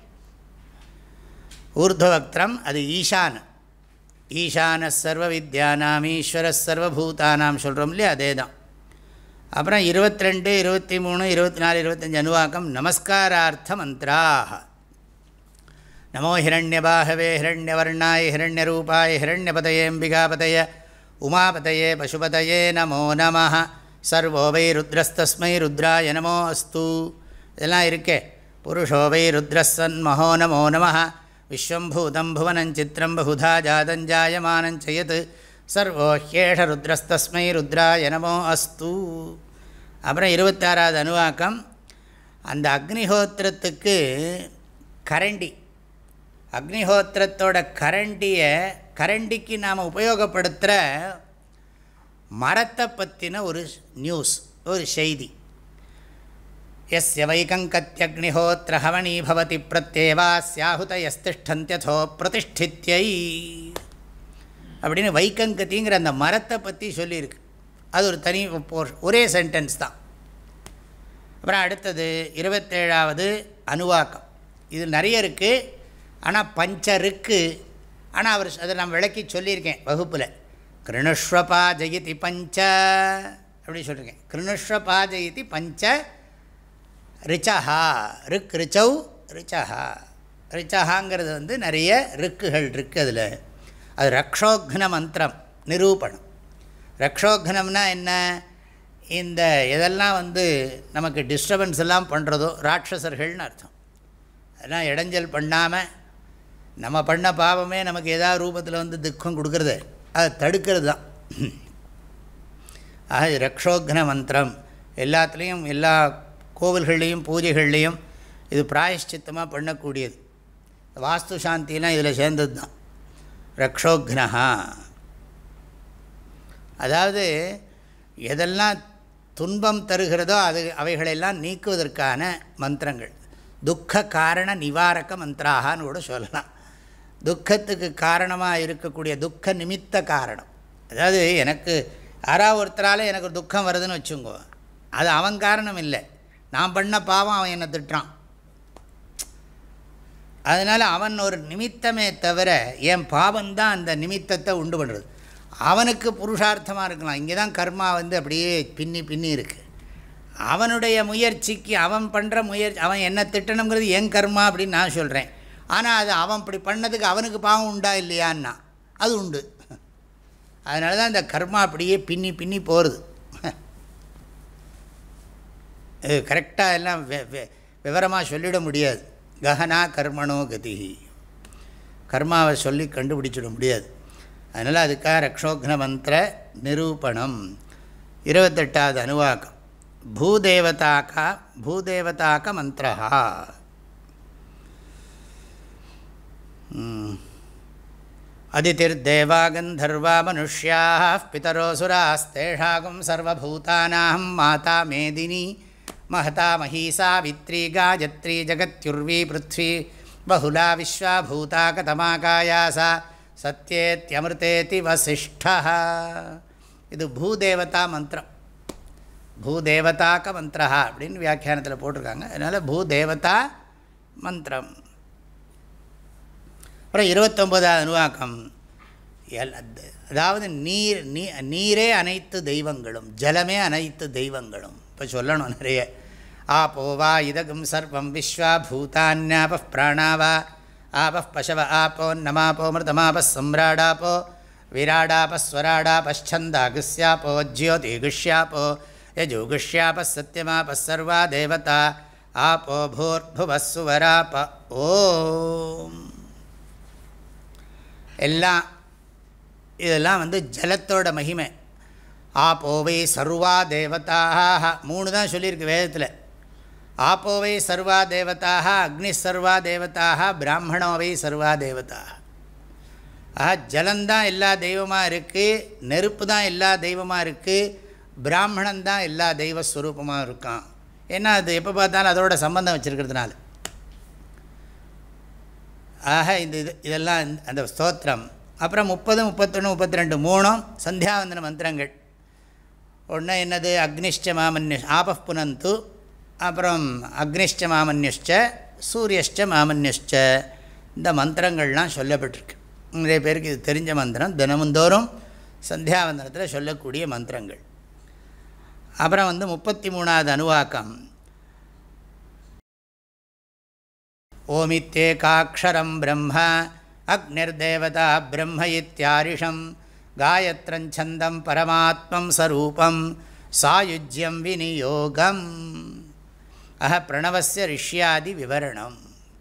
ஊர்த்வவக்திரம், அது ஈசான. ஈசான சர்வ வித்யானாம் ஈஸ்வர சர்வபூதானாம் சொல்கிறோம் இல்லையா, அதே தான். அப்புறம் இருபத்தி ரெண்டு இருபத்தி மூணு இருபத்தி நாலு இருபத்தஞ்சி அணுவாக்கம் நமஸ்காரார்த்த மந்த்ராக. நமோ ஹிரண்யபாகவே ஹிரண்யவர்ணாய ஹிரண்யரூபாய ஹிரண்யபதயே அம்பிகாபதய உமாபதயே பசுபதயே நமோ நமः. சர்வோ வை ருத்ரஸ்தஸ்மை ருத்ராய நமோ அஸ்து, இதெல்லாம் இருக்கே. புருஷோ வை ருத்ரஸ்ஸன் மஹோ நமோ நமः. விஸ்வம் பூதம் புவனம் சித்திரம் பகுதா ஜாதஞ்சாயமானஞ்சயத் சர்வோ ஹ்யேஷ ருத்ரஸ்தஸ்மை ருத்ராய நமோ அஸ்து. அப்புறம் இருபத்தாறாவது அணுவாக்கம் அந்த அக்னிஹோத்திரத்துக்கு கரண்டி, அக்னிஹோத்திரத்தோட கரண்டியை கரண்டிக்கு நாம் உபயோகப்படுத்துகிற மரத்தை பற்றின ஒரு நியூஸ், ஒரு செய்தி. யஸ்ய வைகங்கத்யக்னிஹோத்திர ஹவனீ பவதி பிரத்யேவா ஸ்யாஹுதயஸ்திஷ்டந்த்யதோ பிரதிஷ்டித்யை அப்படின்னு வைகங்கத்திங்கிற அந்த மரத்தை பற்றி சொல்லியிருக்கு. அது ஒரு தனி ஒரே சென்டென்ஸ் தான். அப்புறம் அடுத்தது இருபத்தேழாவது அணுவாக்கம். இது நிறைய இருக்குது, ஆனால் பஞ்ச இருக்கு. ஆனால் அவர் அதை நான் விளக்கி சொல்லியிருக்கேன் வகுப்பில். கிருணுஷ்வபா ஜெயதி பஞ்ச அப்படி சொல்லியிருக்கேன். கிருணுஷ்வபா ஜெயதி பஞ்ச ரிச்சஹா, ரிக் ரிச்சௌ ரிச்சஹா. ரிச்சஹாங்கிறது வந்து நிறைய ரிக்குகள் இருக்குது அதில். அது ரக்ஷோக்ன மந்திரம் நிரூபணம். ரக்ஷோக்னம்னா என்ன, இந்த எதெல்லாம் வந்து நமக்கு டிஸ்டர்பன்ஸ் எல்லாம் பண்ணுறதோ ராட்சசர்கள்னு அர்த்தம். அதெல்லாம் இடைஞ்சல் பண்ணாமல் நம்ம பண்ண பாவமே நமக்கு ஏதாவது ரூபத்தில் வந்து துக்கம் கொடுக்குறது, அதை தடுக்கிறது தான். ஆக ரக்ஷோக்ன மந்திரம் எல்லாத்துலேயும் எல்லா கோவில்கள்லேயும் பூஜைகள்லேயும் இது பிராயஷ்சித்தமாக பண்ணக்கூடியது. வாஸ்து சாந்திலாம் இதில் சேர்ந்தது தான். ரக்ஷோக்னஹா அதாவது எதெல்லாம் துன்பம் தருகிறதோ அது அவைகளெல்லாம் நீக்குவதற்கான மந்திரங்கள். துக்க காரண நிவாரக மந்திராகான்னு கூட சொல்லலாம். துக்கத்துக்கு காரணமாக இருக்கக்கூடிய துக்க நிமித்த காரணம். அதாவது எனக்கு யாராவது ஒருத்தரால் எனக்கு ஒரு துக்கம் வருதுன்னு வச்சுங்கோ, அது அவன் காரணம் இல்லை, நான் பண்ண பாவம் அவன் என்னை திட்டுறான். அதனால் அவன் ஒரு நிமித்தமே தவிர என் பாவம்தான் அந்த நிமித்தத்தை உண்டு பண்ணுறது. அவனுக்கு புருஷார்த்தமாக இருக்கலாம். இங்கே தான் கர்மா வந்து அப்படியே பின்னி பின்னி இருக்குது. அவனுடைய முயற்சிக்கு அவன் பண்ணுற முயற்சி, அவன் என்ன திட்டணுங்கிறது என் கர்மா அப்படின்னு நான் சொல்கிறேன். ஆனால் அது அவன் இப்படி பண்ணதுக்கு அவனுக்கு பாவம் உண்டா இல்லையான்னா அது உண்டு. அதனால தான் இந்த கர்மா அப்படியே பின்னி பின்னி போகிறது. இது கரெக்டாக எல்லாம் விவரமாக சொல்லிட முடியாது. கஹனா கர்மணோ கதி, கர்மாவை சொல்லி கண்டுபிடிச்சிட முடியாது. அதனால் அதுக்காக ரக்ஷோக்ன மந்திர நிரூபணம். இருபத்தெட்டாவது அணுவாக்கம் பூதேவதாக்கா பூதேவதாக்க மந்திரஹா. அதிதிர்தேவா கந்தர்வா மனுஷ்யாः பிதரோசுராஸ்தேஷாகும் சர்வபூதானாம் மாதா மேதினி மஹதா மஹீ சாவித்ரி காயத்ரி ஜகத்யுர்வி பிருத்வி பஹுலா விஸ்வா பூதா கதமாகாயாசா சத்யேத்யமிருதேதி வசிஷ்டः. இது பூதேவதா மந்திரம். பூதேவதாக்க மந்திரா அப்படின்னு வியாக்கியானத்தில் போட்டிருக்காங்க. அதனால் பூதேவதா மந்திரம். அப்புறம் இருபத்தொம்போதாவது அனுவாக்கம். எல் அதாவது நீர் நீ நீரே அனைத்து தெய்வங்களும், ஜலமே அனைத்து தெய்வங்களும். இப்போ சொல்லணும் நிறைய. ஆபோ வா இதகும் சர்வம் விஸ்வா பூதான்யாப பிராணாவா ஆப பசவ ஆப்போ நமாப்போ மிருதமாப சம்ராடாப்போ விராடாபஸ்வராடாபச்சந்தாகுஸ்யாப்போ ஜ்யோதிகுஷ்யாப்போ யஜுகுஷ்யாப சத்யமாப சர்வா தேவதா ஆப்போ பூர்புவஸ் சுவராப. ஓம். எல்லாம் இதெல்லாம் வந்து ஜலத்தோட மகிமை. ஆப்போவை சர்வா தேவதாக மூணு தான் சொல்லியிருக்கு வேதத்தில். ஆப்போவை சர்வா தேவதாக, அக்னி சர்வா தேவதாக, பிராமணோவை சர்வா தேவதாக. ஆஹா, ஜலந்தான் எல்லா தெய்வமாக இருக்குது, நெருப்பு தான் எல்லா தெய்வமாக இருக்குது, பிராமணன் தான் எல்லா தெய்வஸ்வரூபமாக இருக்கான். ஏன்னா அது எப்போ பார்த்தாலும் அதோட சம்பந்தம் வச்சுருக்கிறதுனால. ஆக இந்த இது இதெல்லாம் அந்த ஸ்தோத்திரம். அப்புறம் முப்பது முப்பத்தொன்று முப்பத்தி ரெண்டு மூணும் சந்தியாவந்தன மந்திரங்கள். ஒன்று என்னது? அக்னிஷ்ட மாமன்யு ஆப புனந்து, அப்புறம் அக்னிஷ்ட மாமன்யுஷ்ச சூரியஷ்ட மாமன்யுஷ்ச. இந்த மந்திரங்கள்லாம் சொல்லப்பட்டிருக்கு. நிறைய பேருக்கு இது தெரிஞ்ச மந்திரம். தினமுந்தோறும் சந்தியாவந்தனத்தில் சொல்லக்கூடிய மந்திரங்கள். அப்புறம் வந்து முப்பத்தி மூணாவது அனுவாக்கம். ஓமித்யேகாக்ஷரம் பிரம்ம அக்னிர்தேவதா பிரம்ம இத்யாரிஷம் காயத்ரஞ்சந்தம் பரமாத்மம் சரூபம் சாயுஜ்யம் விநியோகம். அஹ பிரணவஸ்ய ரிஷ்யாதி விவரணம்.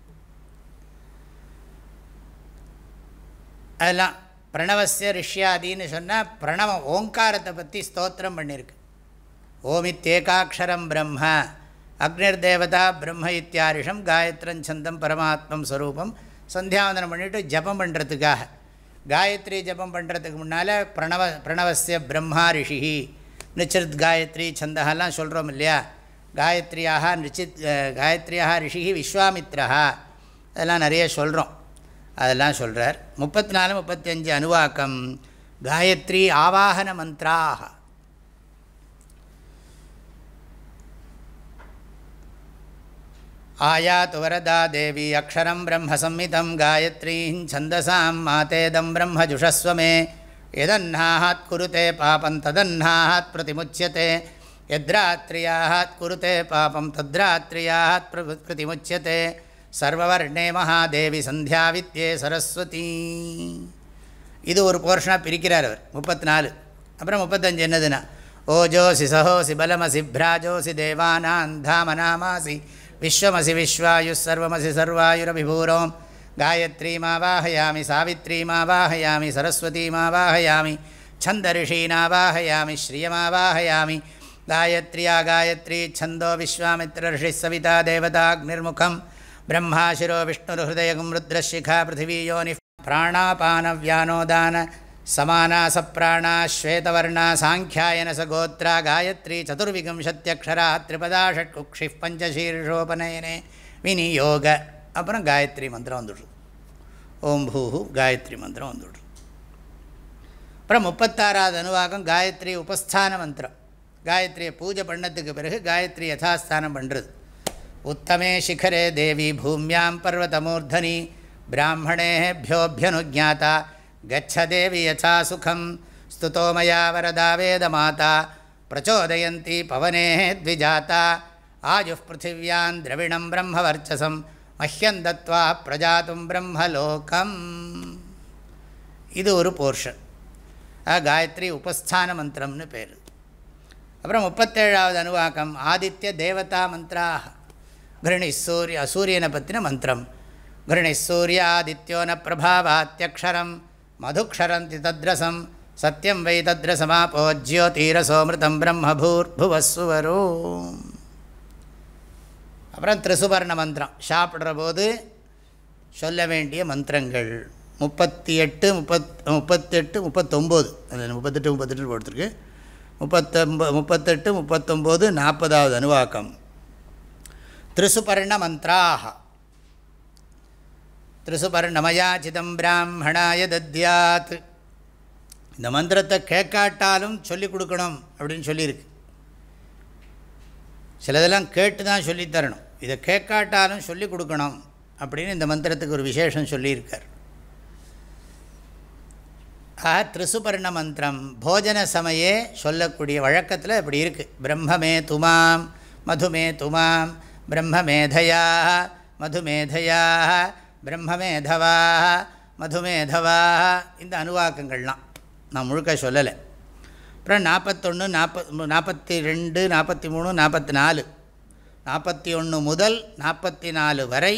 அதெல்லாம் பிரணவஸ்ய ரிஷ்யாதின்னு சொன்னால் பிரணவம் ஓங்காரத்தை பற்றி ஸ்தோத்திரம் பண்ணியிருக்கு. ஓமித்யேகாக்ஷரம் பிரம்ம அக்னிர்தேவதா பிரம்ம இத்தியாரிஷம் காயத்ரஞ்சந்தம் பரமாத்மம் ஸ்வரூபம். சந்தியாவந்தனம் பண்ணிவிட்டு ஜபம் பண்ணுறதுக்காக, காயத்ரி ஜபம் பண்ணுறதுக்கு முன்னால் பிரணவ பிரணவஸ்ய பிரம்மா ரிஷி நிச்சித் காயத்ரி சந்தகெல்லாம் சொல்கிறோம் இல்லையா. காயத்ரியாக நிச்சித் காயத்ரியாக ரிஷி விஸ்வாமித்ரா, அதெல்லாம் நிறைய சொல்கிறோம். அதெல்லாம் சொல்கிறார். முப்பத்தி நாலு முப்பத்தி அஞ்சு அனுவாக்கம். காயத்ரி ஆவாகன மந்த்ராக. ஆயாத்து வரதா தேவி அக்ஷரம் பிரம்ம சம்மிதம் காயத்ரீம் சந்தசாம் மாதேதம் பிரம்ம ஜுஷஸ்வமே எதன்னாஹாத் குருதே பாபம் ததன்னாஹாத் பிரதிமுச்சியதே யத்ராத்ரியாஹாத் குருதே பாபம் தத்ராத்ரியாஹாத் பிரதிமுச்சியதே சர்வவர்ணே மகாதேவி சந்தியா வித்யே சரஸ்வதி. இது ஒரு போர்ஷனாக பிரிக்கிறார் அவர். முப்பத்தி நாலு. அப்புறம் முப்பத்தஞ்சு என்னதுன்னா, ஓஜோசி சஹோசி பலமசி பிராஜோசி தேவானாம் தாமநாமாசி விஸ்வமசி விஸ்வாயு சர்வமசி சர்வாயுரபிபூரோம் காயத்ரீமாவாஹயாமி சாவித்ரீமாவாஹயாமி சரஸ்வதீமாவாஹயாமி சந்தரிஷீனாவாஹயாமி ஸ்ரீயமாவாஹயாமி காயத்ரியா காயத்ரி சந்தோ விஸ்வாமித்ர ரிஷி சவிதா தேவதாக்னிர்முகம் பிரம்மா சிரோ விஷ்ணுர்ஹதயம் ருத்ரசிகா பிருத்திவி யோனி பிராணாபானவ்யானோதான சமானாச பிராணா ஸ்வேதவர்ணா சாங்கியாயன சகோத்ரா காயத்ரி சதுர்விகம்சத்யக்ஷரா திரிபதா ஷட்குக்ஷி பஞ்சசீர்ஷோபநயனே விநியோக. அப்புறம் காயத்ரி மந்திரம் வந்துடுது. ஓம் பூஹு காயத்ரி மந்திரம் வந்துடுது. அப்புறம் முப்பத்தாறாவது அனுவாகம் காயத்ரி உபஸ்தான மந்திரம். காயத்ரியை பூஜை பண்ணதுக்கு பிறகு காயத்ரி யதாஸ்தானம் பண்ணுறது. உத்தமே சிகரே தேவி பூமியாம் பர்வதமூர்தனி பிராமணேபியோபியனுஜாதா கச்ச தேவி யசா சுகம் ஸ்துதோ மயா வரதா வேதமாதா பிரச்சோதயந்தி பவனே த்விஜாதா ஆயுஃப் பிருத்திவ்யான் திரவிணம் பிரம்மவர்ச்சசம் மஹ்யம் தத்வா பிரஜாத்தும் பிரம்மலோகம். இது ஒரு போர்ஷன். காயத்ரி உபஸ்தான மந்திரம்னு பேர். அப்புறம் முப்பத்தேழாவது அனுவாக்கம் ஆதித்ய தேவதா மந்திராக. கிருணி சூரிய சூரியனை பற்றின மந்திரம். கிருணி சூரியாதித்யோ ந பிரபாவாத்யக்ஷரம் மதுக்ஷரந்தி தத்ரசம் சத்யம் வை தத்ரசமாபோ ஜ்யோதிரசோமிருதம் பிரம்மபூர்புவஸ்வரோ. அப்புறம் திரிசுபர்ண மந்திரம். சாப்பிட்ற போது சொல்ல வேண்டிய மந்திரங்கள். முப்பத்தி எட்டு முப்பத் முப்பத்தெட்டு முப்பத்தொம்போது அந்த முப்பத்தெட்டு முப்பத்தெட்டு கொடுத்துருக்கு. முப்பத்தொம்ப முப்பத்தெட்டு முப்பத்தொம்போது நாற்பதாவது அணுவாக்கம். திரிசுபர்ண மந்த்ராஹ. திரிசுபர்ணமயா சிதம் பிராமணாய தத்யாத். இந்த மந்திரத்தை கேட்காட்டாலும் சொல்லிக் கொடுக்கணும் அப்படின்னு சொல்லியிருக்கு. சிலதெல்லாம் கேட்டு தான் சொல்லித்தரணும், இதை கேட்காட்டாலும் சொல்லிக் கொடுக்கணும் அப்படின்னு இந்த மந்திரத்துக்கு ஒரு விசேஷம் சொல்லியிருக்கார். ஆ திரிசுபர்ண மந்திரம் போஜன சமயே சொல்லக்கூடிய வழக்கத்தில் இப்படி இருக்குது. பிரம்மமே துமாம் மதுமே துமாம் பிரம்மமேதயா மதுமேதயா பிரம்மமேதவா மதுமேதவா இந்த அணுவாக்கங்கள்லாம் நான் முழுக்க சொல்லலை. அப்புறம் நாற்பத்தொன்று நாற்பத் நாற்பத்தி ரெண்டு நாற்பத்தி மூணு நாற்பத்தி நாலு நாற்பத்தி ஒன்று முதல் நாற்பத்தி நாலு வரை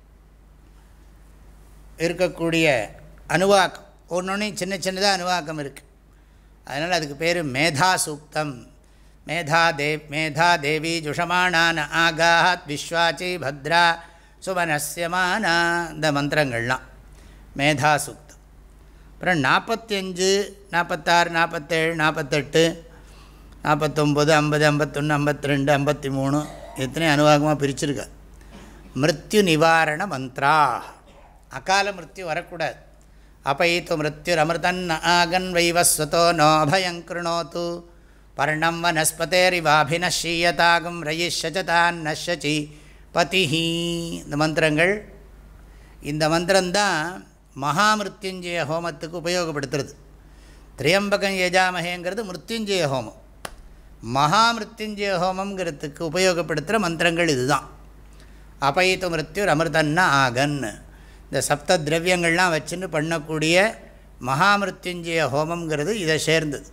இருக்கக்கூடிய அணுவாக்கம் ஒன்று சின்ன சின்னதாக அணுவாக்கம் இருக்குது. அதனால் அதுக்கு பேர் மேதா சூக்தம். மேதா தேவ் மேதா தேவி ஜுஷமானான ஆகாத் விஸ்வாச்சி பத்ரா சுமனஸ்யமானா இந்த மந்திரங்கள்லாம் மேதா சூக்தம். அப்புறம் நாற்பத்தி அஞ்சு நாற்பத்தாறு நாற்பத்தேழு நாற்பத்தெட்டு நாற்பத்தொம்பது ஐம்பது ஐம்பத்தொன்று ஐம்பத்தி ரெண்டு ஐம்பத்தி மூணு எத்தனை அணுவாகமாக பிரிச்சிருக்க. மிருத்யு நிவாரண மந்த்ரா. அகால மிருத்யு வரக்கூடாது. அபயித்து மிருத்யுர் அமிர்தன் ஆகன் வைவஸ்வதோ நோபயங்கிருணோத்து பர்ணம் வனஸ்பதேரிவாபினஷீயதாகும் ரயிஷதான் நஷசி பதிஹி. இந்த மந்திரங்கள், இந்த மந்திரம்தான் மகாமிருத்யுஞ்சய ஹோமத்துக்கு உபயோகப்படுத்துறது. திரியம்பகம் யஜாமஹேங்கிறது மிருத்யுஞ்சய ஹோமம். மகாமிருத்யுஞ்சய ஹோமங்கிறதுக்கு உபயோகப்படுத்துகிற மந்திரங்கள் இதுதான். அபயித்து மிருத்யுர் அமிர்தன்னா ஆகன். இந்த சப்த திரவியங்கள்லாம் வச்சுன்னு பண்ணக்கூடிய மகாமிருத்யுஞ்சய ஹோமங்கிறது இதை சேர்ந்தது.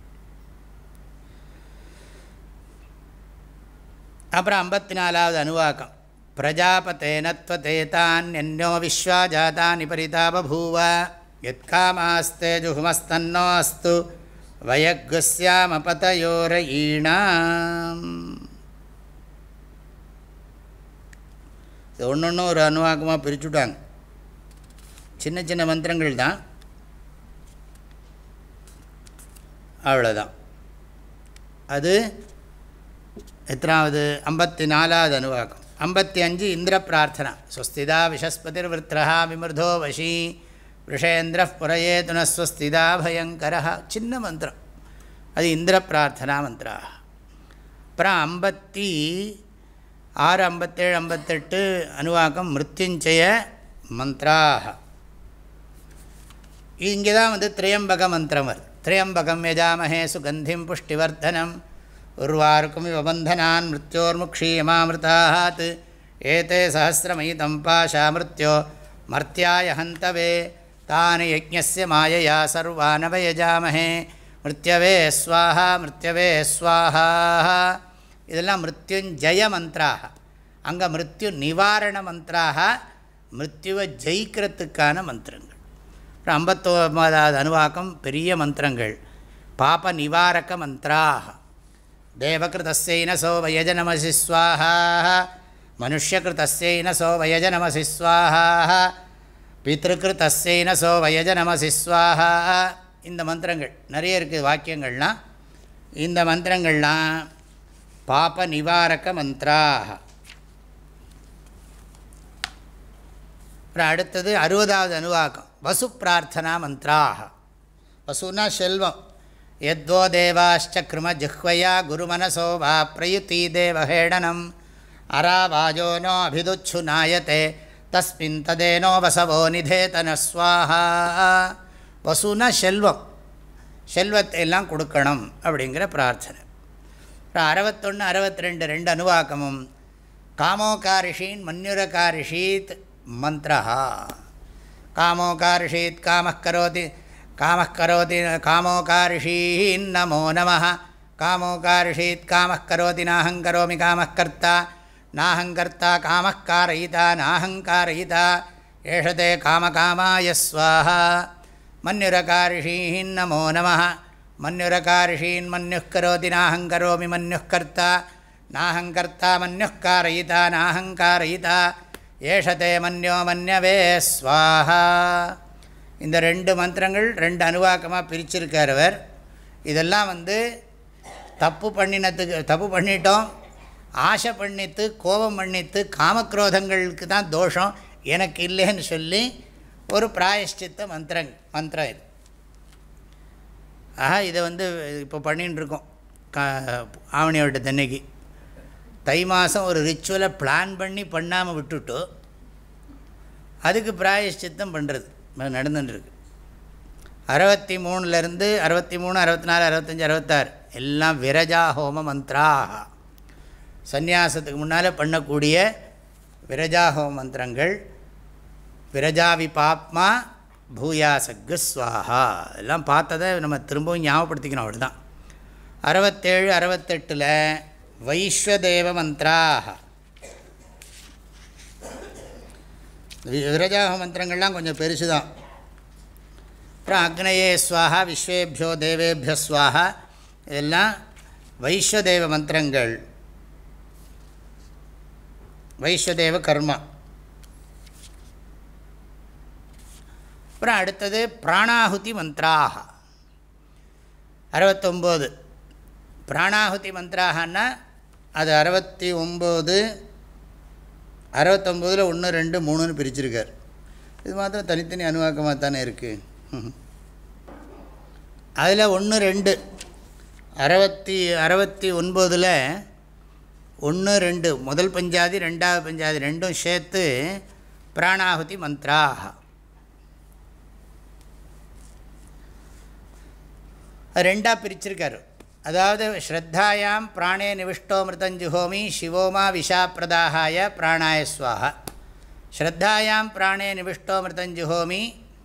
அப்புறம் ஐம்பத்தி நாலாவது அணுவாக்கம். பிரஜாபதேனத்வதேதான் என்னோ விஸ்வா ஜாதானி பரிதாபூவ யத்காமாஸ்தே ஜுஹுமஸ்தன்னோஸ்து வயக்குஸ்யாமபதயோரயீணாம். இது ஒன்று ஒன்று ஒரு அணுவாக்கமாக பிரிச்சுட்டாங்க. சின்ன சின்ன மந்திரங்கள் தான், அவ்வளோதான். அது எத்தனாவது? ஐம்பத்தி நாலாவது அணுவாக்கம். ஐம்பத்தி அஞ்சு இந்திர பிரார்த்தனா. ஸ்வஸ்திதா விஷஸ்பதிர் விருத்ரஹா விமிருதோ வஷீ விஷேந்திர புரையே துனஸ்வஸ்திதா பயங்கர. சின்ன மந்திரம், அது இந்திர பிரார்த்தனா மந்திரா. அப்புறம் ஐம்பத்தி ஆறு ஐம்பத்தேழு ஐம்பத்தெட்டு அணுவாக்கம் மிருத்யுஞ்சய மந்த்ராக. இங்கே தான் வந்து திரியம்பக மந்திரம் வருது. திரியம்பகம் யஜாமஹே சுகந்திம் புஷ்டிவர்தனம் உர்வாருக்கும் வபந்தனான் மிருத்யோர்முக்ஷீயமாமிருதாத் ஏதே சஹஸ்ரமயிதம் பாஷா மிருத்யோ மர்த்தியாய ஹந்தவே தானி யஜ்ஞஸ்ய மாயயா சர்வானவயஜாமஹே மிருத்யவே ஸ்வாஹா மிருத்யவே ஸ்வாஹா. இதெல்லாம் மிருத்யுஞ்சய மந்த்ராக. அங்கே மிருத்யு நிவாரண மந்த்ராக, மிருத்யுவை ஜெயிக்கிறதுக்கான மந்திரங்கள். அப்புறம் ஐம்பத்தொம்பதாவது அணுவாக்கம் பெரிய மந்திரங்கள். பாப நிவாரக மந்த்ராக. தேவகிருதஸ்யைனசோ வயஜனமசி ஸ்வாஹா மனுஷ்யகிருதஸ்யைனசோ வயஜனமசி ஸ்வாஹா பித்ருகிருதஸ்யைனசோ வயஜனமசி ஸ்வாஹா. இந்த மந்திரங்கள் நிறைய இருக்குது வாக்கியங்கள்லாம். இந்த மந்திரங்கள்லாம் பாப நிவாரக மந்த்ராக. அப்புறம் அடுத்தது அறுபதாவது அணுவாக்கம் வசு பிரார்த்தனா மந்த்ராக. வசுனா செல்வம். யத்வோ தேவாஷ்ச கிரும ஜிஹ்வயா குருமனசோ வா பிரயுதி தேவஹேடனம் அராவாஜோ நோ அபிதுச்சு நாயத்தே தஸ்மின் ததேனோ வசவோ நிதேதன ஸ்வாஹா. வசுனா செல்வம், செல்வத்தை எல்லாம் கொடுக்கணும் அப்படிங்கிற பிரார்த்தனை. அப்புறம் அறுபத்தொன்று அறுபத்தி ரெண்டு ரெண்டு அணுவாக்கமும் காமோகாரிஷீன் மன்யுரகாரிஷீத் மந்த்ரா. காமோகாரிஷீத் காமः கரோதி காமः கரோதி காமோகாரிஷீன் நமோ நமः. காமோகாரிஷீத் காமः கரோதி நாஹங்கரோமி காமः கர்த்தா நாஹங்கர்த்தா காமः காரயிதா நாஹங்காரயிதா ஏஷதே காமகாமாய ஸ்வாஹா. மன்யுரகாரிஷீன் நமோ நமः. மன்யுரகாரிஷீன் மன்யுः கரோதி நாஹங்கரோமி மன்யுः கர்த்தா நாஹங்கர்த்தா மன்யுः காரயிதா நாஹங்காரயிதா ஏஷதே மன்யோ மன்யவே ஸ்வாஹா. இந்த ரெண்டு மந்திரங்கள் ரெண்டு அனுவாக்கமாக பிரிச்சிருக்கார் அவர். இதெல்லாம் வந்து தப்பு பண்ணினத்துக்கு தப்பு பண்ணிட்டோம், ஆசை பண்ணித்து, கோபம் பண்ணித்து, காமக்ரோதங்களுக்கு தான் தோஷம், எனக்கு இல்லைன்னு சொல்லி ஒரு பிராயஷ்சித்த மந்திரம் மந்திரம் இது. ஆஹா, இதை வந்து இப்போ பண்ணின்னு இருக்கோம். கா ஆவணி விட்ட தென்னைக்கு தை மாதம் ஒரு ரிச்சுவலை பிளான் பண்ணி பண்ணாமல் விட்டுட்டு அதுக்கு பிராயஷ்சித்தம் பண்ணுறது நடந்துட்டுருக்கு. அறுபத்தி மூணுலேருந்து அறுபத்தி மூணு அறுபத்தி நாலு அறுபத்தஞ்சி அறுபத்தாறு எல்லாம் விரஜா ஹோம மந்த்ராக, சந்நியாசத்துக்கு முன்னால் பண்ணக்கூடிய விரஜா ஹோம மந்திரங்கள். விரஜாவி பாப்மா பூயாசக்கு ஸ்வாஹா எல்லாம் பார்த்ததை நம்ம திரும்பவும் ஞாபகப்படுத்திக்கணும், அவ்வளோதான். அறுபத்தேழு அறுபத்தெட்டில் வைஸ்வதேவ மந்த்ராக, விரஜாஹ மந்திரங்கள்லாம் கொஞ்சம் பெருசு தான். அப்புறம் அக்னயே ஸ்வாஹா, விஸ்வேபியோ தேவேபியோ ஸ்வாஹா, இதெல்லாம் வைஸ்வதேவ மந்திரங்கள், வைஸ்வதேவ கர்மா. அப்புறம் அடுத்தது பிராணாகுதி மந்த்ராக, அறுபத்தொம்போது. பிராணாகுதி மந்த்ராகன்னா அது அறுபத்தி ஒம்பது அறுபத்தொம்போதில் ஒன்று ரெண்டு மூணுன்னு பிரிச்சிருக்கார். இது மாத்திரம் தனித்தனி அனுவாக்கமாக தானே இருக்குது. அதில் ஒன்று ரெண்டு அறுபத்தி அறுபத்தி ஒன்பதில் ஒன்று ரெண்டு முதல் பஞ்சாதி ரெண்டாவது பஞ்சாதி ரெண்டும் சேர்த்து பிராணாகுதி மந்த்ராக. ரெண்டாக பிரிச்சிருக்கார். அதாவது ஸ்ரத்தாயாம் பிராணே நிவிஷ்டோ மிருதஞ்சுஹோமி சிவோமா விஷாப்பிரதாகாய பிராணாய ஸ்வாஹா. ஸ்ரத்தாயாம் பிராணே நிவிஷ்டோ மிருதஞ்சுஹோமி,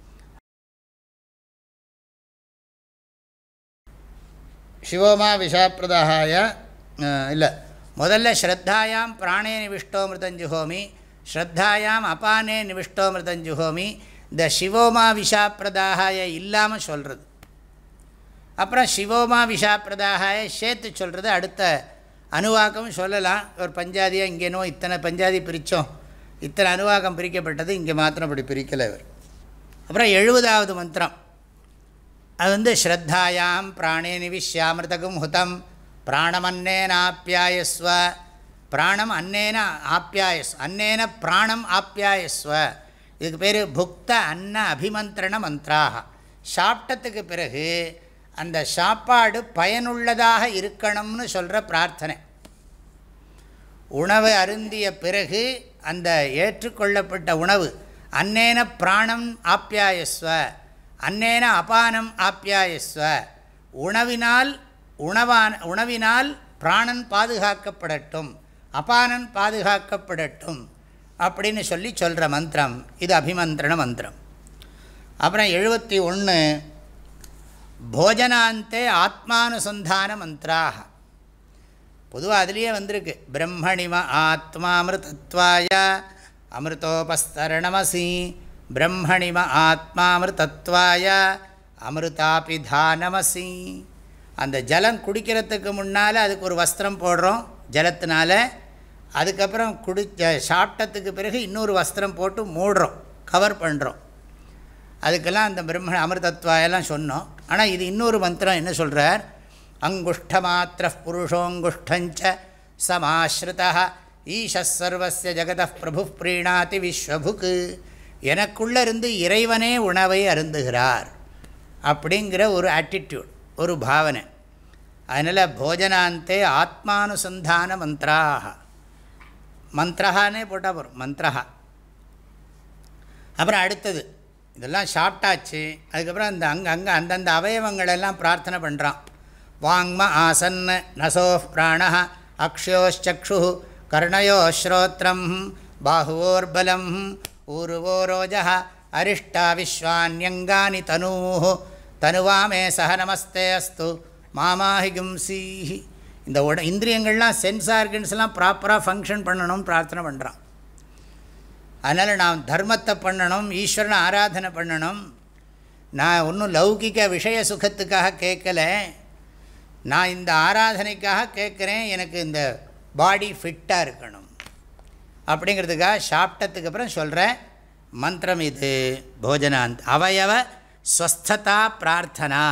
சிவோமா விஷாப்பிரதாகாய இல்லை, முதல்ல ஸ்ரத்தாயாம் பிராணே நிவிஷ்டோ மிருதஞ்சுஹோமி, ஸ்ரத்தாயாம் அபானே நிவிஷ்டோ மிருதஞ்சுஹோமி. இந்த சிவோமா விஷாப்பிரதாகாய இல்லாமல் சொல்கிறது. அப்புறம் சிவோமா விஷாப்பிரதாகாய சேர்த்து சொல்கிறது. அடுத்த அனுவாக்கம் சொல்லலாம். ஒரு பஞ்சாதியாக இங்கேனோ இத்தனை பஞ்சாதி பிரித்தோம், இத்தனை அனுவாக்கம் பிரிக்கப்பட்டது, இங்கே மாத்திரம் அப்படி பிரிக்கலை இவர். அப்புறம் எழுபதாவது மந்திரம், அது வந்து ஸ்ரத்தாயாம் பிராணே நிவிஷ்யாமிருதகும் ஹுதம் பிராணமன்னேனாப்யாயஸ்வ, பிராணம் அன்னேன ஆப்யாயஸ், அன்னேன பிராணம் ஆப்யாயஸ்வ. இதுக்கு பேர் புக்த அன்ன அபிமந்திரண மந்த்ராக. சாப்பிட்டத்துக்கு பிறகு அந்த சாப்பாடு பயனுள்ளதாக இருக்கணும்னு சொல்கிற பிரார்த்தனை. உணவு அருந்திய பிறகு அந்த ஏற்றுக்கொள்ளப்பட்ட உணவு அன்னேன பிராணம் ஆப்யாயஸ்வ, அன்னேன அபானம் ஆப்யாயஸ்வ, உணவினால் உணவான உணவினால் பிராணன் பாதுகாக்கப்படட்டும், அபானன் பாதுகாக்கப்படட்டும் அப்படின்னு சொல்லி சொல்கிற மந்திரம் இது அபிமந்திரண மந்திரம். அப்புறம் எழுபத்தி ஒன்று போஜனாந்தே ஆத்மானுசந்தான மந்த்ராக. பொதுவாக அதுலேயே வந்திருக்கு, பிரம்மணிம ஆத்மாமிருதத்வாய அமிர்தோபஸ்தரணமசி, பிரம்மணிம ஆத்மாமிருதத்வாய அமிர்தாபிதானமசி. அந்த ஜலம் குடிக்கிறதுக்கு முன்னால் அதுக்கு ஒரு வஸ்திரம் போடுறோம் ஜலத்தினால, அதுக்கப்புறம் குடி சாப்பிட்டத்துக்கு பிறகு இன்னொரு வஸ்திரம் போட்டு மூடுறோம், கவர் பண்ணுறோம். அதுக்கெல்லாம் அந்த பிரம்ம அமிர்தத்வாயெல்லாம் சொன்னோம். ஆனால் இது இன்னொரு மந்திரம் என்ன சொல்கிறார், அங்குஷ்ட மாத்திர புருஷோங்குஷ்டஞ்ச சமாஸ்ருதா ஈஷஸ் சர்வஸ்ய ஜகத பிரபு பிரீணாதி விஸ்வபுக்கு. எனக்குள்ளே இருந்து இறைவனே உணவை அருந்துகிறார் அப்படிங்கிற ஒரு ஆட்டிடியூட், ஒரு பாவனை. அதனால் போஜனாந்தே ஆத்மானுசந்தான மந்த்ராக, மந்த்ரஹானே போட்டால் போகிறோம், மந்த்ரஹா. அப்புறம் அடுத்தது இதெல்லாம் சாப்பிட்டாச்சு, அதுக்கப்புறம் அந்த அங்கே அங்கே அந்தந்த அவயவங்களெல்லாம் பிரார்த்தனை பண்ணுறான். வாங்ம ஆசன் நசோ பிராண அக்ஷயோச்சக்ஷு கர்ணயோ ஸ்ரோத்ரம் பாஹுவோர்பலம் ஊருவோ ரோஜ அரிஷ்டா விஸ்வான்யங்கானி தனூ தனுவாமே சக நமஸ்தே அஸ்து மாமாஹி கும்சீஹி. இந்த உட இந்திரியங்கள்லாம் சென்ஸ் ஆர்கன்ஸ்லாம் ப்ராப்பராக ஃபங்க்ஷன் பண்ணணும்னு பிரார்த்தனை பண்ணுறான். அதனால் நான் தர்மத்தை பண்ணணும், ஈஸ்வரனை ஆராதனை பண்ணணும். நான் ஒன்றும் லௌகிக விஷய சுகத்துக்காக கேட்கல, நான் இந்த ஆராதனைக்காக கேட்குறேன், எனக்கு இந்த பாடி ஃபிட்டாக இருக்கணும் அப்படிங்கிறதுக்காக சாப்பிட்டதுக்கு அப்புறம் சொல்கிறேன். மந்திரம் இது போஜனாந்த். அவயவ ஸ்வஸ்ததா பிரார்த்தனா.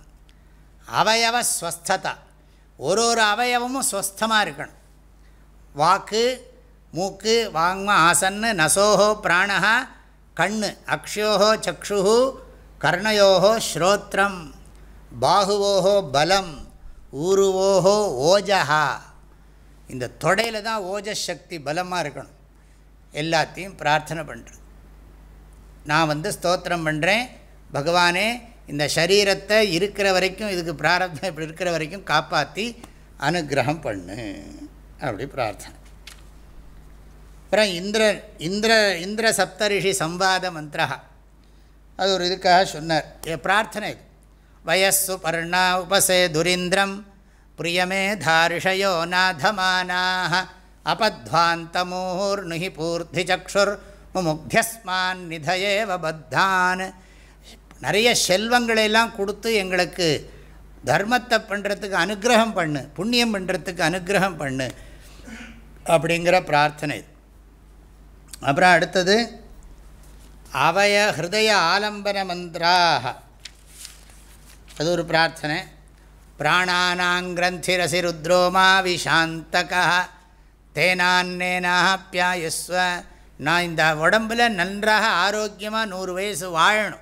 அவயவ ஸ்வஸ்ததா, ஒரு ஒரு அவயவமும் ஸ்வஸ்தமாக இருக்கணும். வாக்கு, மூக்கு, வாங்ம, ஆசன்னு, நசோஹோ பிராணஹா, கண்ணு, அக்ஷயோஹோ சக்ஷுஹு, கர்ணயோஹோ ஸ்ரோத்ரம், பாகுவோஹோ பலம், ஊருவோஹோ ஓஜஹா. இந்த தொடையில் தான் ஓஜஸ் சக்தி பலமாக இருக்கணும். எல்லாத்தையும் பிரார்த்தனை பண்ணுறது. நான் வந்து ஸ்தோத்திரம் பண்ணுறேன், பகவானே இந்த சரீரத்தை இருக்கிற வரைக்கும், இதுக்கு பிராரப்தம் இப்படி இருக்கிற வரைக்கும் காப்பாற்றி அனுகிரகம் பண்ணு, அப்படி பிரார்த்தனை. அப்புறம் இந்திர இந்திர இந்திர சப்தரிஷி சம்வாத மந்திரா, அது ஒரு இதுக்காக சொன்னார். பிரார்த்தனை இது. வயஸ்ஸு பர்ணா உபசே துரிந்திரம் பிரியமே தாரிஷயோ நாதமானாஹ அபத்வாந்தமூர்னுஹி பூர்த்தி சக்ஷுர் முமுக்தியஸ்மான் நிதயேவ பத்தான். நிறைய செல்வங்களையெல்லாம் கொடுத்து எங்களுக்கு தர்மத்தை பண்ணுறதுக்கு அனுகிரகம் பண்ணு, புண்ணியம் பண்ணுறதுக்கு அனுகிரகம் பண்ணு அப்படிங்கிற பிரார்த்தனை. அப்புறம் அடுத்தது அவய ஹிருதய ஆலம்பன மந்திராக, அது ஒரு பிரார்த்தனை. பிராணானாங்கிரந்திரசி ருத்ரோமா விஷாந்தகா தேனான்னேனாப்பியாயஸ்வ. நான் இந்த உடம்பில் நன்றாக ஆரோக்கியமாக நூறு வயசு வாழணும்,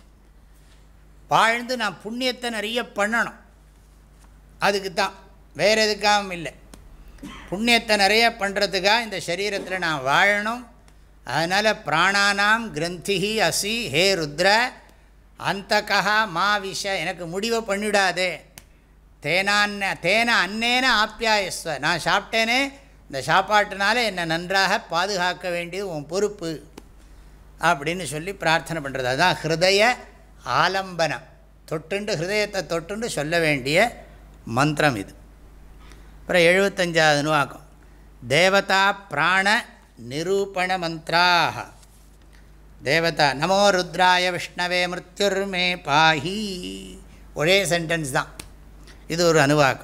வாழ்ந்து நான் புண்ணியத்தை நிறைய பண்ணணும். அதுக்கு தான், வேறு எதுக்காகவும் இல்லை. புண்ணியத்தை நிறைய பண்ணுறதுக்காக இந்த சரீரத்தில் நான் வாழணும். அதனால் பிராணானாம் கிரந்திஹி அசி ஹே ருத்ர அந்தகா மா விஷ, எனக்கு முடிவை பண்ணிவிடாதே. தேனான்ன தேன அன்னேன ஆப்யாயஸ்வ, நான் சாப்பிட்டேனே, இந்த சாப்பாட்டினால என்னை நன்றாக பாதுகாக்க வேண்டியது உன் பொறுப்பு அப்படின்னு சொல்லி பிரார்த்தனை பண்ணுறது. அதுதான் ஹிருதய ஆலம்பனம். தொட்டுண்டு ஹிருதயத்தை தொட்டுண்டு சொல்ல வேண்டிய மந்திரம் இது. அப்புறம் எழுபத்தஞ்சாவது நுவாக்கம் தேவதா பிராண நிரூபண மந்திராக. தேவதா நமோ ருத்ராய விஷ்ணவே மிருத்யுர்மே பாஹி, ஒரே சென்டென்ஸ் தான், இது ஒரு அனுவாக்கம்.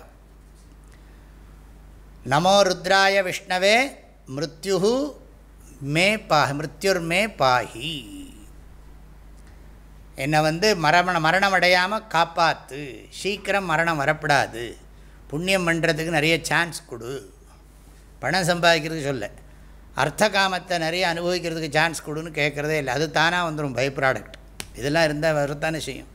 நமோ ருத்ராய விஷ்ணவே மிருத்யு மே பாஹி, மிருத்யுர்மே பாஹி, என்னை வந்து மரண மரணம் அடையாமல் காப்பாற்று, சீக்கிரம் மரணம் வரப்படாது, புண்ணியம் பண்ணுறதுக்கு நிறைய சான்ஸ் கொடு. பணம் சம்பாதிக்கிறதுக்கு சொல்ல, அர்த்த காமத்தை நிறைய அனுபவிக்கிறதுக்கு சான்ஸ் கொடுன்னு கேட்குறதே இல்லை. அது தானாக வந்துடும், பை ப்ராடக்ட். இதெல்லாம் இருந்தால் வரத்தானே செய்யும்.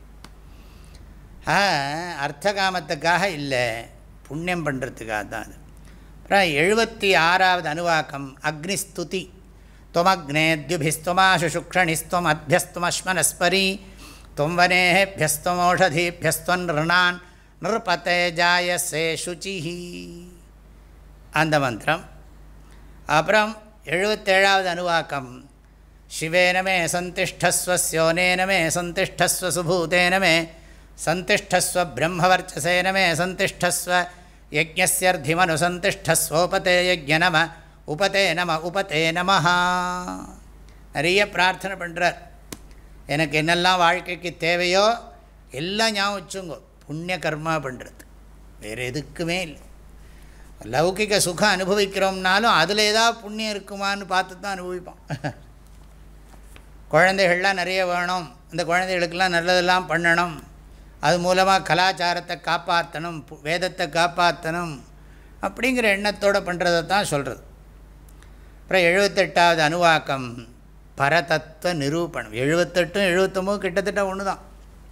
அர்த்த காமத்துக்காக இல்லை, புண்ணியம் பண்ணுறதுக்காக தான் அது. அப்புறம் எழுபத்தி ஆறாவது அனுவாக்கம் அக்னிஸ்துதி. त्वमग्नेद्युभिस्त्वमाशु शुक्षणिस्त्वम् अभ्यस्त्वमश्मनस्परी त्वं वनेभ्यस्त्वमौषधीभ्यस्त्वन् ऋणान् नृपते जायसे शुचिः. அந்த மந்திரம். அப்புறம் எழுபத்தேழாவது அனுவாக்கம் சிவேன மே சந்திஷ்டஸ்வ ஸ்யோனேன மே சந்திஷ்டஸ்வ சுபூதேன மே சந்திஷ்டஸ்வ பிரம்மவர்ச்சசேன மே சந்திஷ்டஸ்வ யஜ்ஞஸ்யர்த்திமனு சந்திஷ்டஸ்வோபதே யஜ்ஞ நம உபதே நம உபதே நமஹா. நிறைய பிரார்த்தனை பண்ணுறார். எனக்கு என்னெல்லாம் வாழ்க்கைக்கு தேவையோ எல்லாம் ஞாபகம் வச்சுங்கோ. புண்ணிய கர்மா பண்ணுறது வேறு எதுக்குமே இல்லை. லௌகிக சுகம் அனுபவிக்கிறோம்னாலும் அதில் ஏதாவது புண்ணியம் இருக்குமான்னு பார்த்து தான் அனுபவிப்போம். குழந்தைகள்லாம் நிறைய வேணும், இந்த குழந்தைகளுக்கெல்லாம் நல்லதெல்லாம் பண்ணணும், அது மூலமாக கலாச்சாரத்தை காப்பாற்றணும், வேதத்தை காப்பாற்றணும் அப்படிங்கிற எண்ணத்தோடு பண்ணுறதை தான் சொல்கிறது. அப்புறம் எழுபத்தெட்டாவது அனுவாக்கம் பரதத்துவ நிரூபணம். எழுபத்தெட்டும் எழுபத்தொம்பதும் கிட்டத்தட்ட ஒன்று தான்.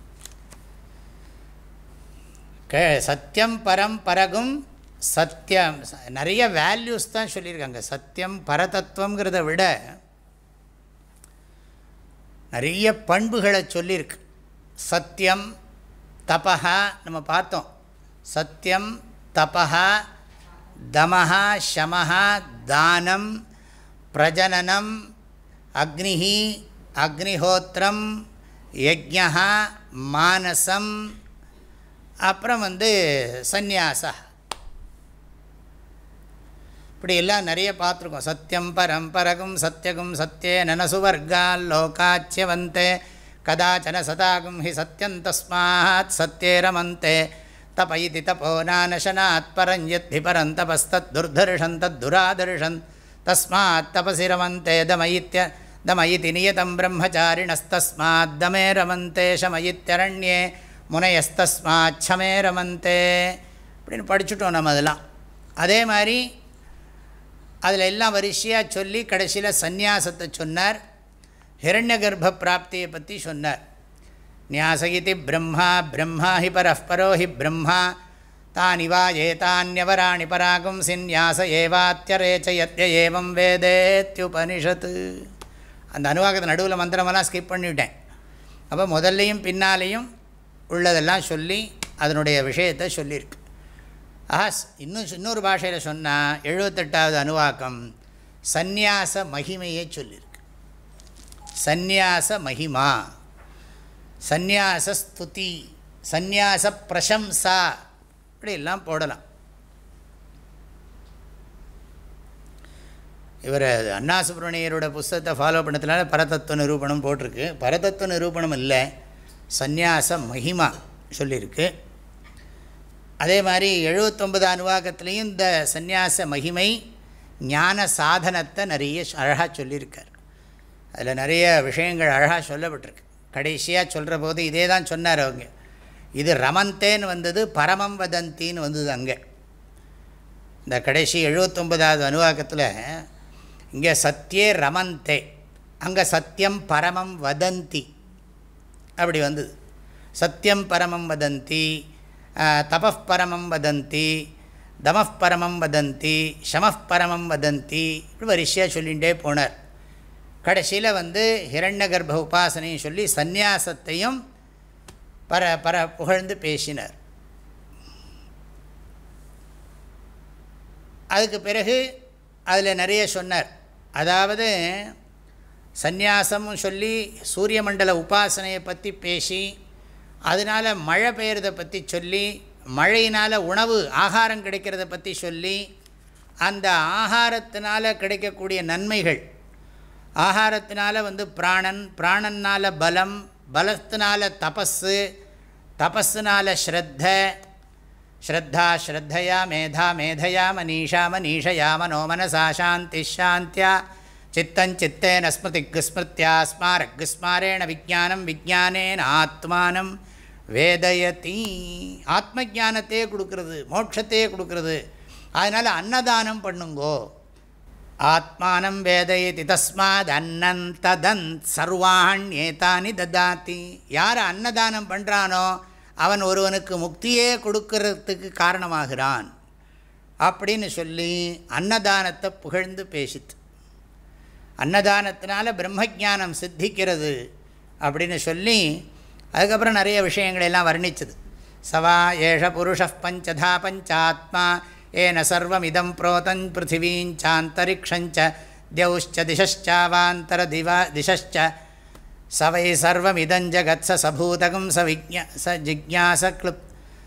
கே சத்தியம் பரம் பரகும் சத்தியம், நிறைய வேல்யூஸ் தான் சொல்லியிருக்காங்க. சத்தியம் பரதத்துவங்கிறத விட நிறைய பண்புகளை சொல்லியிருக்கு. சத்தியம் தபஹா நம்ம பார்த்தோம். சத்தியம் தபஹா தமஹா ஷமஹா தானம் பிரஜனனம் அக்னிஹி அக்னிஹோத்திரம் யஜ்ஞா மானசம், அப்புறம் வந்து சந்நியாசா, இப்படி எல்லாம் நிறைய பார்த்துருக்கோம். சத்தியம் பரம் பரகும் சத்தியகும் சத்தியே நனசுவர்கால் லோகாச்சியவந்தே கதாச்சன சதாகும் ஹி சத்யம் தஸ்மாத் சத்யே ரமந்தே தப இதி தபோ நானசனாத் பரஞ்யத் ஹி பரந்தபஸ்தத் துர்தர்ஷன் தத் துராதர்ஷன் தஸ்மாத் தபசி ரமந்தே தம இத்ய தமயிதி நியதம் பிரம்மச்சாரிணஸ்தஸ்மாத் தமே ரமந்தே சமயித்யரண்யே முனையஸ்தஸ்மாத் சமே ரமந்தே அப்படின்னு படிச்சுட்டோம் நம்ம. அதெல்லாம் அதே மாதிரி அதில் எல்லாம் வரிசையாக சொல்லி கடைசியில் சந்நியாசத்தை சொன்னார். ஹிரண்ய கர்ப்ப பிராப்தியை பற்றி சொன்னார். நியாசயிதி பிரம்மா பிரம்மா ஹி பரஸ்பரோ ஹி பிரம்மா தானிவா ஏதான்யவராணி பராகும் சிந்யாச ஏவாத்தியரேச்சயத்ய ஏவம் வேதேத்யுபனிஷத்து. அந்த அனுவாகத்தை நடுவில் மந்திரமெல்லாம் ஸ்கிப் பண்ணிவிட்டேன். அப்போ முதல்லையும் பின்னாலேயும் உள்ளதெல்லாம் சொல்லி அதனுடைய விஷயத்தை சொல்லியிருக்கு. ஆஹா, இன்னும் இன்னொரு பாஷையில் சொன்னால் எழுபத்தெட்டாவது அனுவாக்கம் சந்நியாச மகிமையை சொல்லியிருக்கு. சந்நியாச மகிமா, சந்நியாச ஸ்துதி, சந்நியாச பிரசம்சா, இப்படி எல்லாம் போடலாம். இவர் அண்ணா சுப்ரமணியரோட புஸ்தகத்தை ஃபாலோ பண்ணதுனால பரதத்துவ நிரூபணம் போட்டிருக்கு. பரதத்துவ நிரூபணம் இல்லை, சந்நியாச மகிமா சொல்லியிருக்கு. அதே மாதிரி எழுபத்தொம்பது அனுவாகத்துலேயும் இந்த சந்நியாச மகிமை ஞான சாதனத்தை நிறைய அழகாக சொல்லியிருக்கார். அதில் நிறைய விஷயங்கள் அழகாக சொல்லப்பட்டிருக்கு. கடைசியாக சொல்கிற போது இதே தான் சொன்னார் அவங்க. இது ரமந்தேன்னு வந்தது, பரமம் வதந்தின்னு வந்தது அங்கே. இந்த கடைசி எழுபத்தொம்பதாவது அனுவாக்கத்தில் இங்கே சத்தியே ரமந்தே, அங்கே சத்தியம் பரமம் வதந்தி அப்படி வந்தது. சத்தியம் பரமம் வதந்தி, தபஃப் பரமம் வதந்தி, தமஃப் பரமம் வதந்தி, ஷமஃப் பரமம் வதந்தி, இப்படி வரிசையாக சொல்லிகிட்டே போனார். கடைசியில் வந்து ஹிரண்ய கர்ப்ப உபாசனையும் சொல்லி சந்நியாசத்தையும் பர பர புகழ்ந்து பேசினார். அதுக்கு பிறகு அதில் நிறைய சொன்னார். அதாவது சந்நியாசமும் சொல்லி சூரிய மண்டல உபாசனையை பற்றி பேசி, அதனால் மழை பெய்கிறத பற்றி சொல்லி, மழையினால் உணவு ஆகாரம் கிடைக்கிறத பற்றி சொல்லி, அந்த ஆகாரத்தினால் கிடைக்கக்கூடிய நன்மைகள், ஆகாரத்தினால் வந்து பிராணன், பிராணனால் பலம், பலத்தினால் தபஸு, தபஸுனால் ஸ்ரத்த, ஸ்ரத்தா ஸ்ரத்தையா மேதா மேதையா மனீஷா மனீஷயா மனோ மனசா சாந்தி சாந்தியா சித்தஞ்சித்தேன ஸ்மிருதிக்கு ஸ்மிருத்யா ஸ்மாரக் ஸ்மாரேண விஜானம் விஜானேன ஆத்மானம் வேதயதி. ஆத்ம ஜானத்தையே கொடுக்கறது, மோட்சத்தையே கொடுக்கறது. அதனால் அன்னதானம் பண்ணுங்கோ. ஆத்மானம் வேதயதி தஸ்மாத் அன்னந்ததன் சர்வாண்யேதானி ததாதி. யார் அன்னதானம் பண்ணுறானோ அவன் ஒருவனுக்கு முக்தியே கொடுக்கறதுக்கு காரணமாகிறான் அப்படின்னு சொல்லி அன்னதானத்தை புகழ்ந்து பேசித்து. அன்னதானத்தினால பிரம்மஜானம் சித்திக்கிறது அப்படின்னு சொல்லி அதுக்கப்புறம் நிறைய விஷயங்களெல்லாம் வர்ணிச்சது. சவா ஏஷ புருஷ பஞ்சதா பஞ்சாத்மா ஏன சர்வமிதம் புரோதன் பிருத்திவீஞ்சாந்தரிக்ஷஞ்ச தியௌஷ்ச திசச்சாவாந்தர திவா திசச்ச சவை சர்வமிதம் ஜகத் ச சபூதகம் ச விஜ்ஞா ச ஜிக்ஞாச க்ளுப்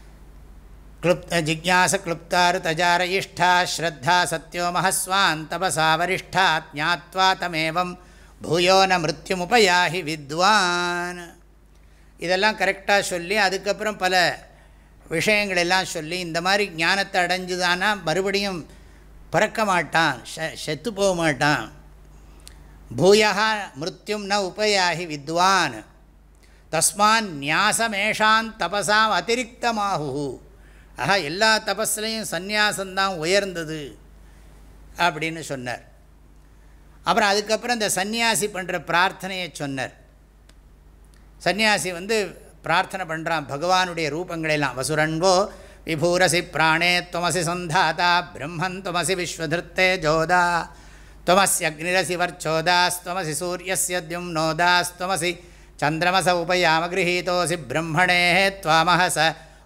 க்ளுப் ஜிக்ஞாச க்ளுப்தாரு தஜார இஷ்டா ஸ்ரத்தா சத்யோ மஹஸ்வான் தபசா வரிஷ்டா ஞாத்வா தமேவம் பூயோ ந மிருத்யுமுபயாஹி வித்வான். இதெல்லாம் கரெக்டாக சொல்லி அதுக்கப்புறம் பல விஷயங்களெல்லாம் சொல்லி, இந்த மாதிரி ஞானத்தை அடைஞ்சுதானா மறுபடியும் பறக்க மாட்டான், செத்து போக மாட்டான். பூயா மிருத்யும் ந உபயாஹி வித்வான் தஸ்மான் நியாசமேஷான் தபசாம் அதிரிக்தமாகு. ஆஹா, எல்லா தபஸ்லையும் சந்நியாசந்தான் உயர்ந்தது அப்படின்னு சொன்னார். அப்புறம் அதுக்கப்புறம் இந்த சந்நியாசி பண்ணுற பிரார்த்தனையை சொன்னார். சந்நியாசி வந்து பிரார்த்தனை பண்ணுறான் பகவானுடைய ரூபங்களெல்லாம். வசுரன்வோ விபூரசி பிராணே துவமசி சந்தாதா பிரம்மன் துவமசி விஸ்வதிருத்தே ஜோதா துவமசி அக்னிரசி வர்ச்சோதாஸ்துவமசி சூரியஸ்ய தியும்னோதாஸ்துவமசி சந்திரமச உபயாம கிரஹீதோசி பிரம்மணே த்வாமஹச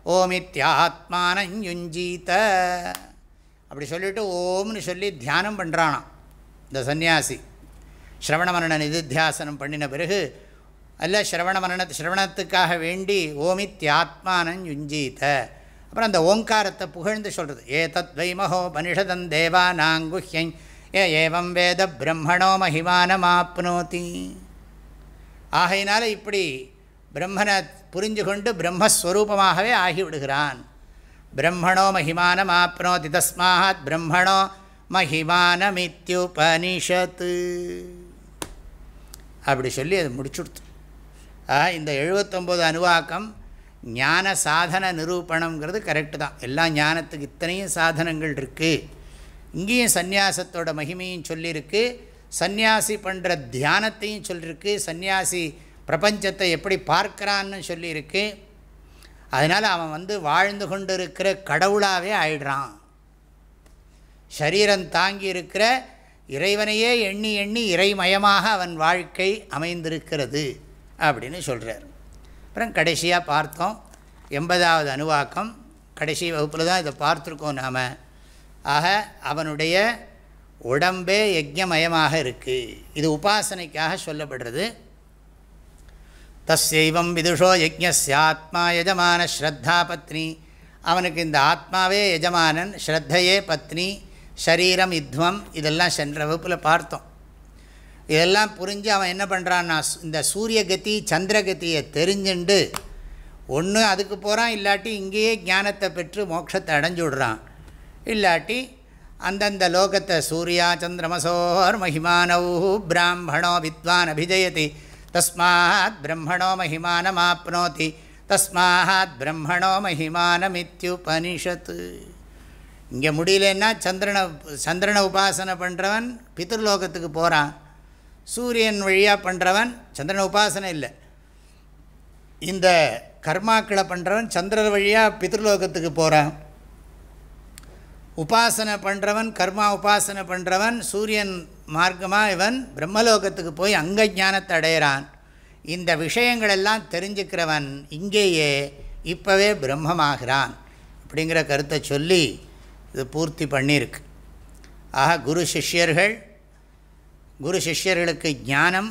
ஓமித்யாத்மானயுஞ்சீத. அப்படி சொல்லிவிட்டு ஓம்னு சொல்லி தியானம் பண்ணுறானாம் இந்த சந்நியாசி. ஸ்ரவண மரண நிதித்தியாசனம் பண்ணின பிறகு அல்ல ஸ்ரவண மரண ஸ்ரவணத்துக்காக வேண்டி ஓமித்யாத்மானன் யுஞ்சீத. அப்புறம் அந்த ஓங்காரத்தை புகழ்ந்து சொல்கிறது. ஏ தத் வைமஹோ பனிஷதன் தேவானாங்குஹ்யங் ஏ ஏவம் வேத பிரம்மணோ மகிமானமாப்னோதி. ஆகையினால இப்படி பிரம்மனை புரிஞ்சு கொண்டு பிரம்மஸ்வரூபமாகவே ஆகிவிடுகிறான். பிரம்மணோ மகிமானமாப்னோதி தஸ்மாத் பிரம்மணோ மகிமானமித்யுபனிஷத். அப்படி சொல்லி அது முடிச்சுடுத்து. இந்த எழுபத்தொம்போது அணுவாக்கம் ஞான சாதன நிரூபணங்கிறது கரெக்டு தான். எல்லா ஞானத்துக்கு இத்தனையும் சாதனங்கள் இருக்குது. இங்கேயும் சந்நியாசத்தோட மகிமையும் சொல்லியிருக்கு, சந்நியாசி பண்ணுற தியானத்தையும் சொல்லியிருக்கு, சந்நியாசி பிரபஞ்சத்தை எப்படி பார்க்குறான்னு சொல்லியிருக்கு. அதனால் அவன் வந்து வாழ்ந்து கொண்டு இருக்கிற கடவுளாகவே ஆயிடுறான். சரீரம் தாங்கி இருக்கிற இறைவனையே எண்ணி எண்ணி இறைமயமாக அவன் வாழ்க்கை அமைந்திருக்கிறது அப்படின்னு சொல்கிறார். அப்புறம் கடைசியாக பார்த்தோம் எண்பதாவது அணுவாக்கம். கடைசி வகுப்பில் தான் இதை பார்த்துருக்கோம் நாம். ஆக அவனுடைய உடம்பே யஜ்ஞமயமாக இருக்குது. இது உபாசனைக்காக சொல்லப்படுறது. தஸ்யைவம் விதுஷோ யஜ்ஞஸ்யாத்மா யஜமான ஸ்ரத்தா பத்னி. அவனுக்கு இந்த ஆத்மாவே எஜமானன், ஸ்ரத்தையே பத்னி, ஷரீரம் இத்வம். இதெல்லாம் சென்ற வகுப்பில் பார்த்தோம். இதெல்லாம் புரிஞ்சு அவன் என்ன பண்ணுறான்னா, இந்த சூரிய கதி சந்திரகதியை தெரிஞ்சுண்டு ஒன்று அதுக்கு போகிறான், இல்லாட்டி இங்கேயே ஞானத்தை பெற்று மோட்சத்தை அடைஞ்சு விடுறான். இல்லாட்டி அந்தந்த லோகத்தை சூர்யா சந்திரமசோர் மகிமானௌ பிராமணோ வித்வான் அபிஜயதி தஸ்மாத் பிரம்மணோ மகிமானமாப்னோதி தஸ்மாத் பிரம்மணோ மகிமானமித்யுபனிஷத்து. இங்கே முடியலன்னா சந்திரனை சந்திரனை உபாசனை பண்ணுறவன் பித்ருலோகத்துக்கு போகிறான். சூரியன் வழியாக பண்ணுறவன் சந்திரனை உபாசனை இல்லை, இந்த கர்மாக்களை பண்ணுறவன் சந்திரன் வழியாக பித்ருலோகத்துக்கு போகிறான். உபாசனை பண்ணுறவன் கர்மா உபாசனை பண்ணுறவன் சூரியன் மார்க்கமாக இவன் பிரம்மலோகத்துக்கு போய் அங்கே ஞானத்தை அடையிறான். இந்த விஷயங்களெல்லாம் தெரிஞ்சுக்கிறவன் இங்கேயே இப்போவே பிரம்மமாகிறான் அப்படிங்கிற கருத்தை சொல்லி இது பூர்த்தி பண்ணியிருக்கு. ஆக குரு சிஷ்யர்கள், குரு சிஷ்யர்களுக்கு ஞானம்,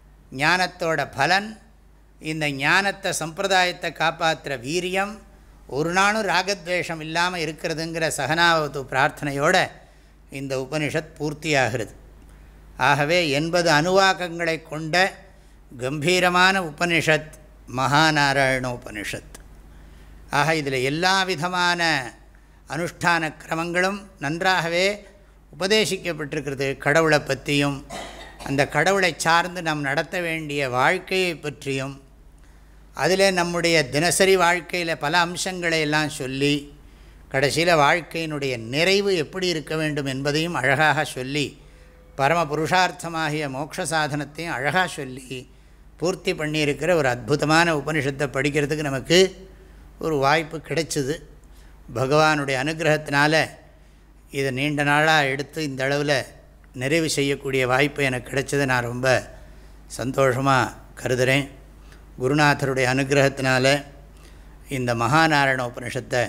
ஞானத்தோட பலன், இந்த ஞானத்தை சம்பிரதாயத்தை காப்பாற்றுற வீரியம், ஒரு நாளும் ராகத்வேஷம் இல்லாமல் இருக்கிறதுங்கிற சகனாவத்து பிரார்த்தனையோடு இந்த உபனிஷத் பூர்த்தியாகிறது. ஆகவே எண்பது அணுவாக்கங்களை கொண்ட கம்பீரமான உபனிஷத் மகாநாராயண உபனிஷத். ஆக இதில் எல்லா விதமான அனுஷ்டான கிரமங்களும் நன்றாகவே உபதேசிக்கப்பட்டிருக்கிறது. கடவுளை பற்றியும் அந்த கடவுளை சார்ந்து நாம் நடத்த வேண்டிய வாழ்க்கையை பற்றியும், அதில் நம்முடைய தினசரி வாழ்க்கையில் பல அம்சங்களை எல்லாம் சொல்லி கடைசியில் வாழ்க்கையினுடைய நிறைவு எப்படி இருக்க வேண்டும் என்பதையும் அழகாக சொல்லி, பரம புருஷார்த்தமாகிய மோட்ச சாதனத்தையும் அழகாக சொல்லி பூர்த்தி பண்ணியிருக்கிற ஒரு அற்புதமான உபனிஷத்தை படிக்கிறதுக்கு நமக்கு ஒரு வாய்ப்பு கிடைச்சிது. பகவானுடைய அனுகிரகத்தினால இதை நீண்ட நாளாக எடுத்து இந்த அளவில் நிறைவு செய்யக்கூடிய வாய்ப்பு எனக்கு கிடைச்சதை நான் ரொம்ப சந்தோஷமாக கருதுகிறேன். குருநாதருடைய அனுகிரகத்தினால இந்த மகாநாராயண உபனிஷத்தை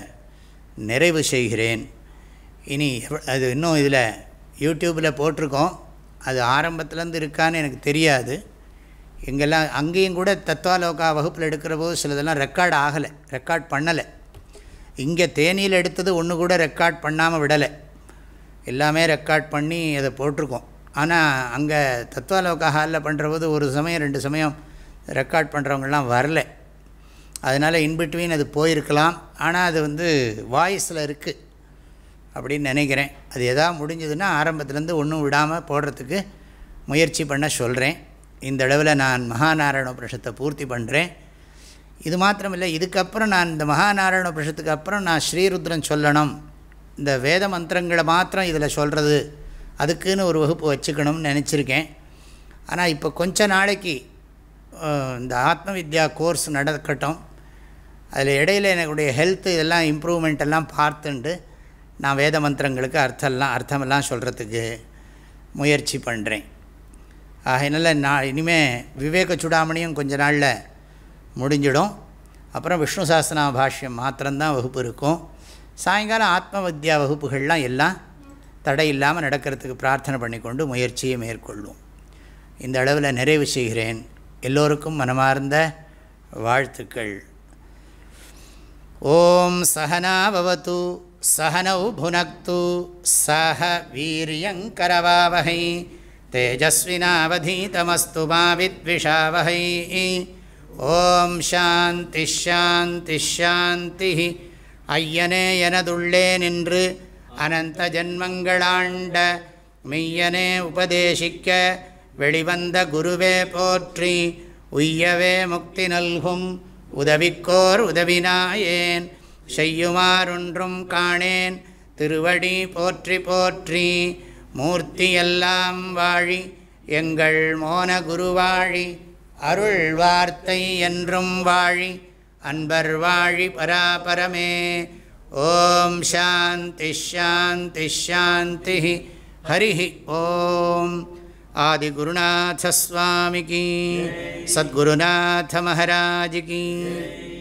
நிறைவு செய்கிறேன். இனி அது இன்னும் இதில் யூடியூப்பில் போட்டிருக்கோம், அது ஆரம்பத்துலேருந்து இருக்கான்னு எனக்கு தெரியாது. எங்கெல்லாம் அங்கேயும் கூட தத்வாலோகா வகுப்பில் எடுக்கிற போது சிலதெல்லாம் ரெக்கார்ட் ஆகலை, ரெக்கார்ட் பண்ணலை. இங்கே தேனியில் எடுத்தது ஒன்று கூட ரெக்கார்ட் பண்ணாமல் விடலை, எல்லாமே ரெக்கார்ட் பண்ணி அதை போட்டிருக்கோம். ஆனால் அங்கே தத்வாலோகா ஹாலில் பண்ணுற போது ஒரு சமயம் ரெண்டு சமயம் ரெக்கார்ட் பண்ணுறவங்களாம் வரலை. அதனால் இன்பிட்வீன் அது போயிருக்கலாம். ஆனால் அது வந்து வாய்ஸில் இருக்குது அப்படின்னு நினைக்கிறேன். அது எதாவது முடிஞ்சதுன்னா ஆரம்பத்துலேருந்து ஒன்றும் விடாமல் போடுறதுக்கு முயற்சி பண்ண சொல்கிறேன். இந்த அளவில் நான் மகாநாராயண உபனிஷத்தை பூர்த்தி பண்ணுறேன். இது மாத்திரமில்லை, இதுக்கப்புறம் நான் இந்த மகாநாராயண உபனிஷத்துக்கு அப்புறம் நான் ஸ்ரீருத்ரன் சொல்லணும், இந்த வேத மந்திரங்களை மாத்திரம் இதில் சொல்கிறது, அதுக்குன்னு ஒரு வகுப்பு வச்சுக்கணும்னு நினச்சிருக்கேன். ஆனால் இப்போ கொஞ்ச நாளைக்கு இந்த ஆத்ம வித்யா கோர்ஸ் நடக்கட்டும், அதில் இடையில் என்னுடைய ஹெல்த்து இதெல்லாம் இம்ப்ரூவ்மெண்ட் எல்லாம் பார்த்துண்டு நான் வேத மந்திரங்களுக்கு அர்த்தம்லாம் அர்த்தமெல்லாம் சொல்கிறதுக்கு முயற்சி பண்ணுறேன். ஆகையினால நான் இனிமேல் விவேக சுடாமணியும் கொஞ்ச நாளில் முடிஞ்சிடும். அப்புறம் விஷ்ணு சாஸ்திரா பாஷ்யம் மாத்திரம்தான் வகுப்பு இருக்கும். சாயங்காலம் ஆத்ம வித்யா வகுப்புகள்லாம் எல்லாம் தடை இல்லாமல் நடக்கிறதுக்கு பிரார்த்தனை பண்ணிக்கொண்டு முயற்சியை மேற்கொள்ளும். இந்த அளவில் நிறைவு செய்கிறேன். எல்லோருக்கும் மனமார்ந்த வாழ்த்துக்கள். ஓம் சகனா பவது சகனௌ புனக்து சஹ வீரியங்கரவாவஹை தேஜஸ்வினாவதீதமஸ்து மா வித்விஷாவஹை. ஓம் சாந்தி ஷாந்தி ஷாந்தி. ஐயனே எனதுள்ளே நின்று அனந்த ஜன்மங்களாண்ட மெய்யனே உபதேசிக்க வெளிவந்த குருவே போற்றி, உய்யவே முக்தி நல்கும் உதவிக்கோர் உதவினாயேன், செய்யுமாறொன்றும் காணேன் திருவடி போற்றி போற்றி. மூர்த்தியெல்லாம் வாழி எங்கள் மோன குருவாழி, அருள் வார்த்தை என்றும் வாழி அன்பர் வாழி பராபரமே. ஓம் சாந்தி ஷாந்தி ஷாந்தி. ஹரி ஓம். ஆதிகுருநாத ஸ்வாமிகி, சத்குருநாத மகாராஜ் கி.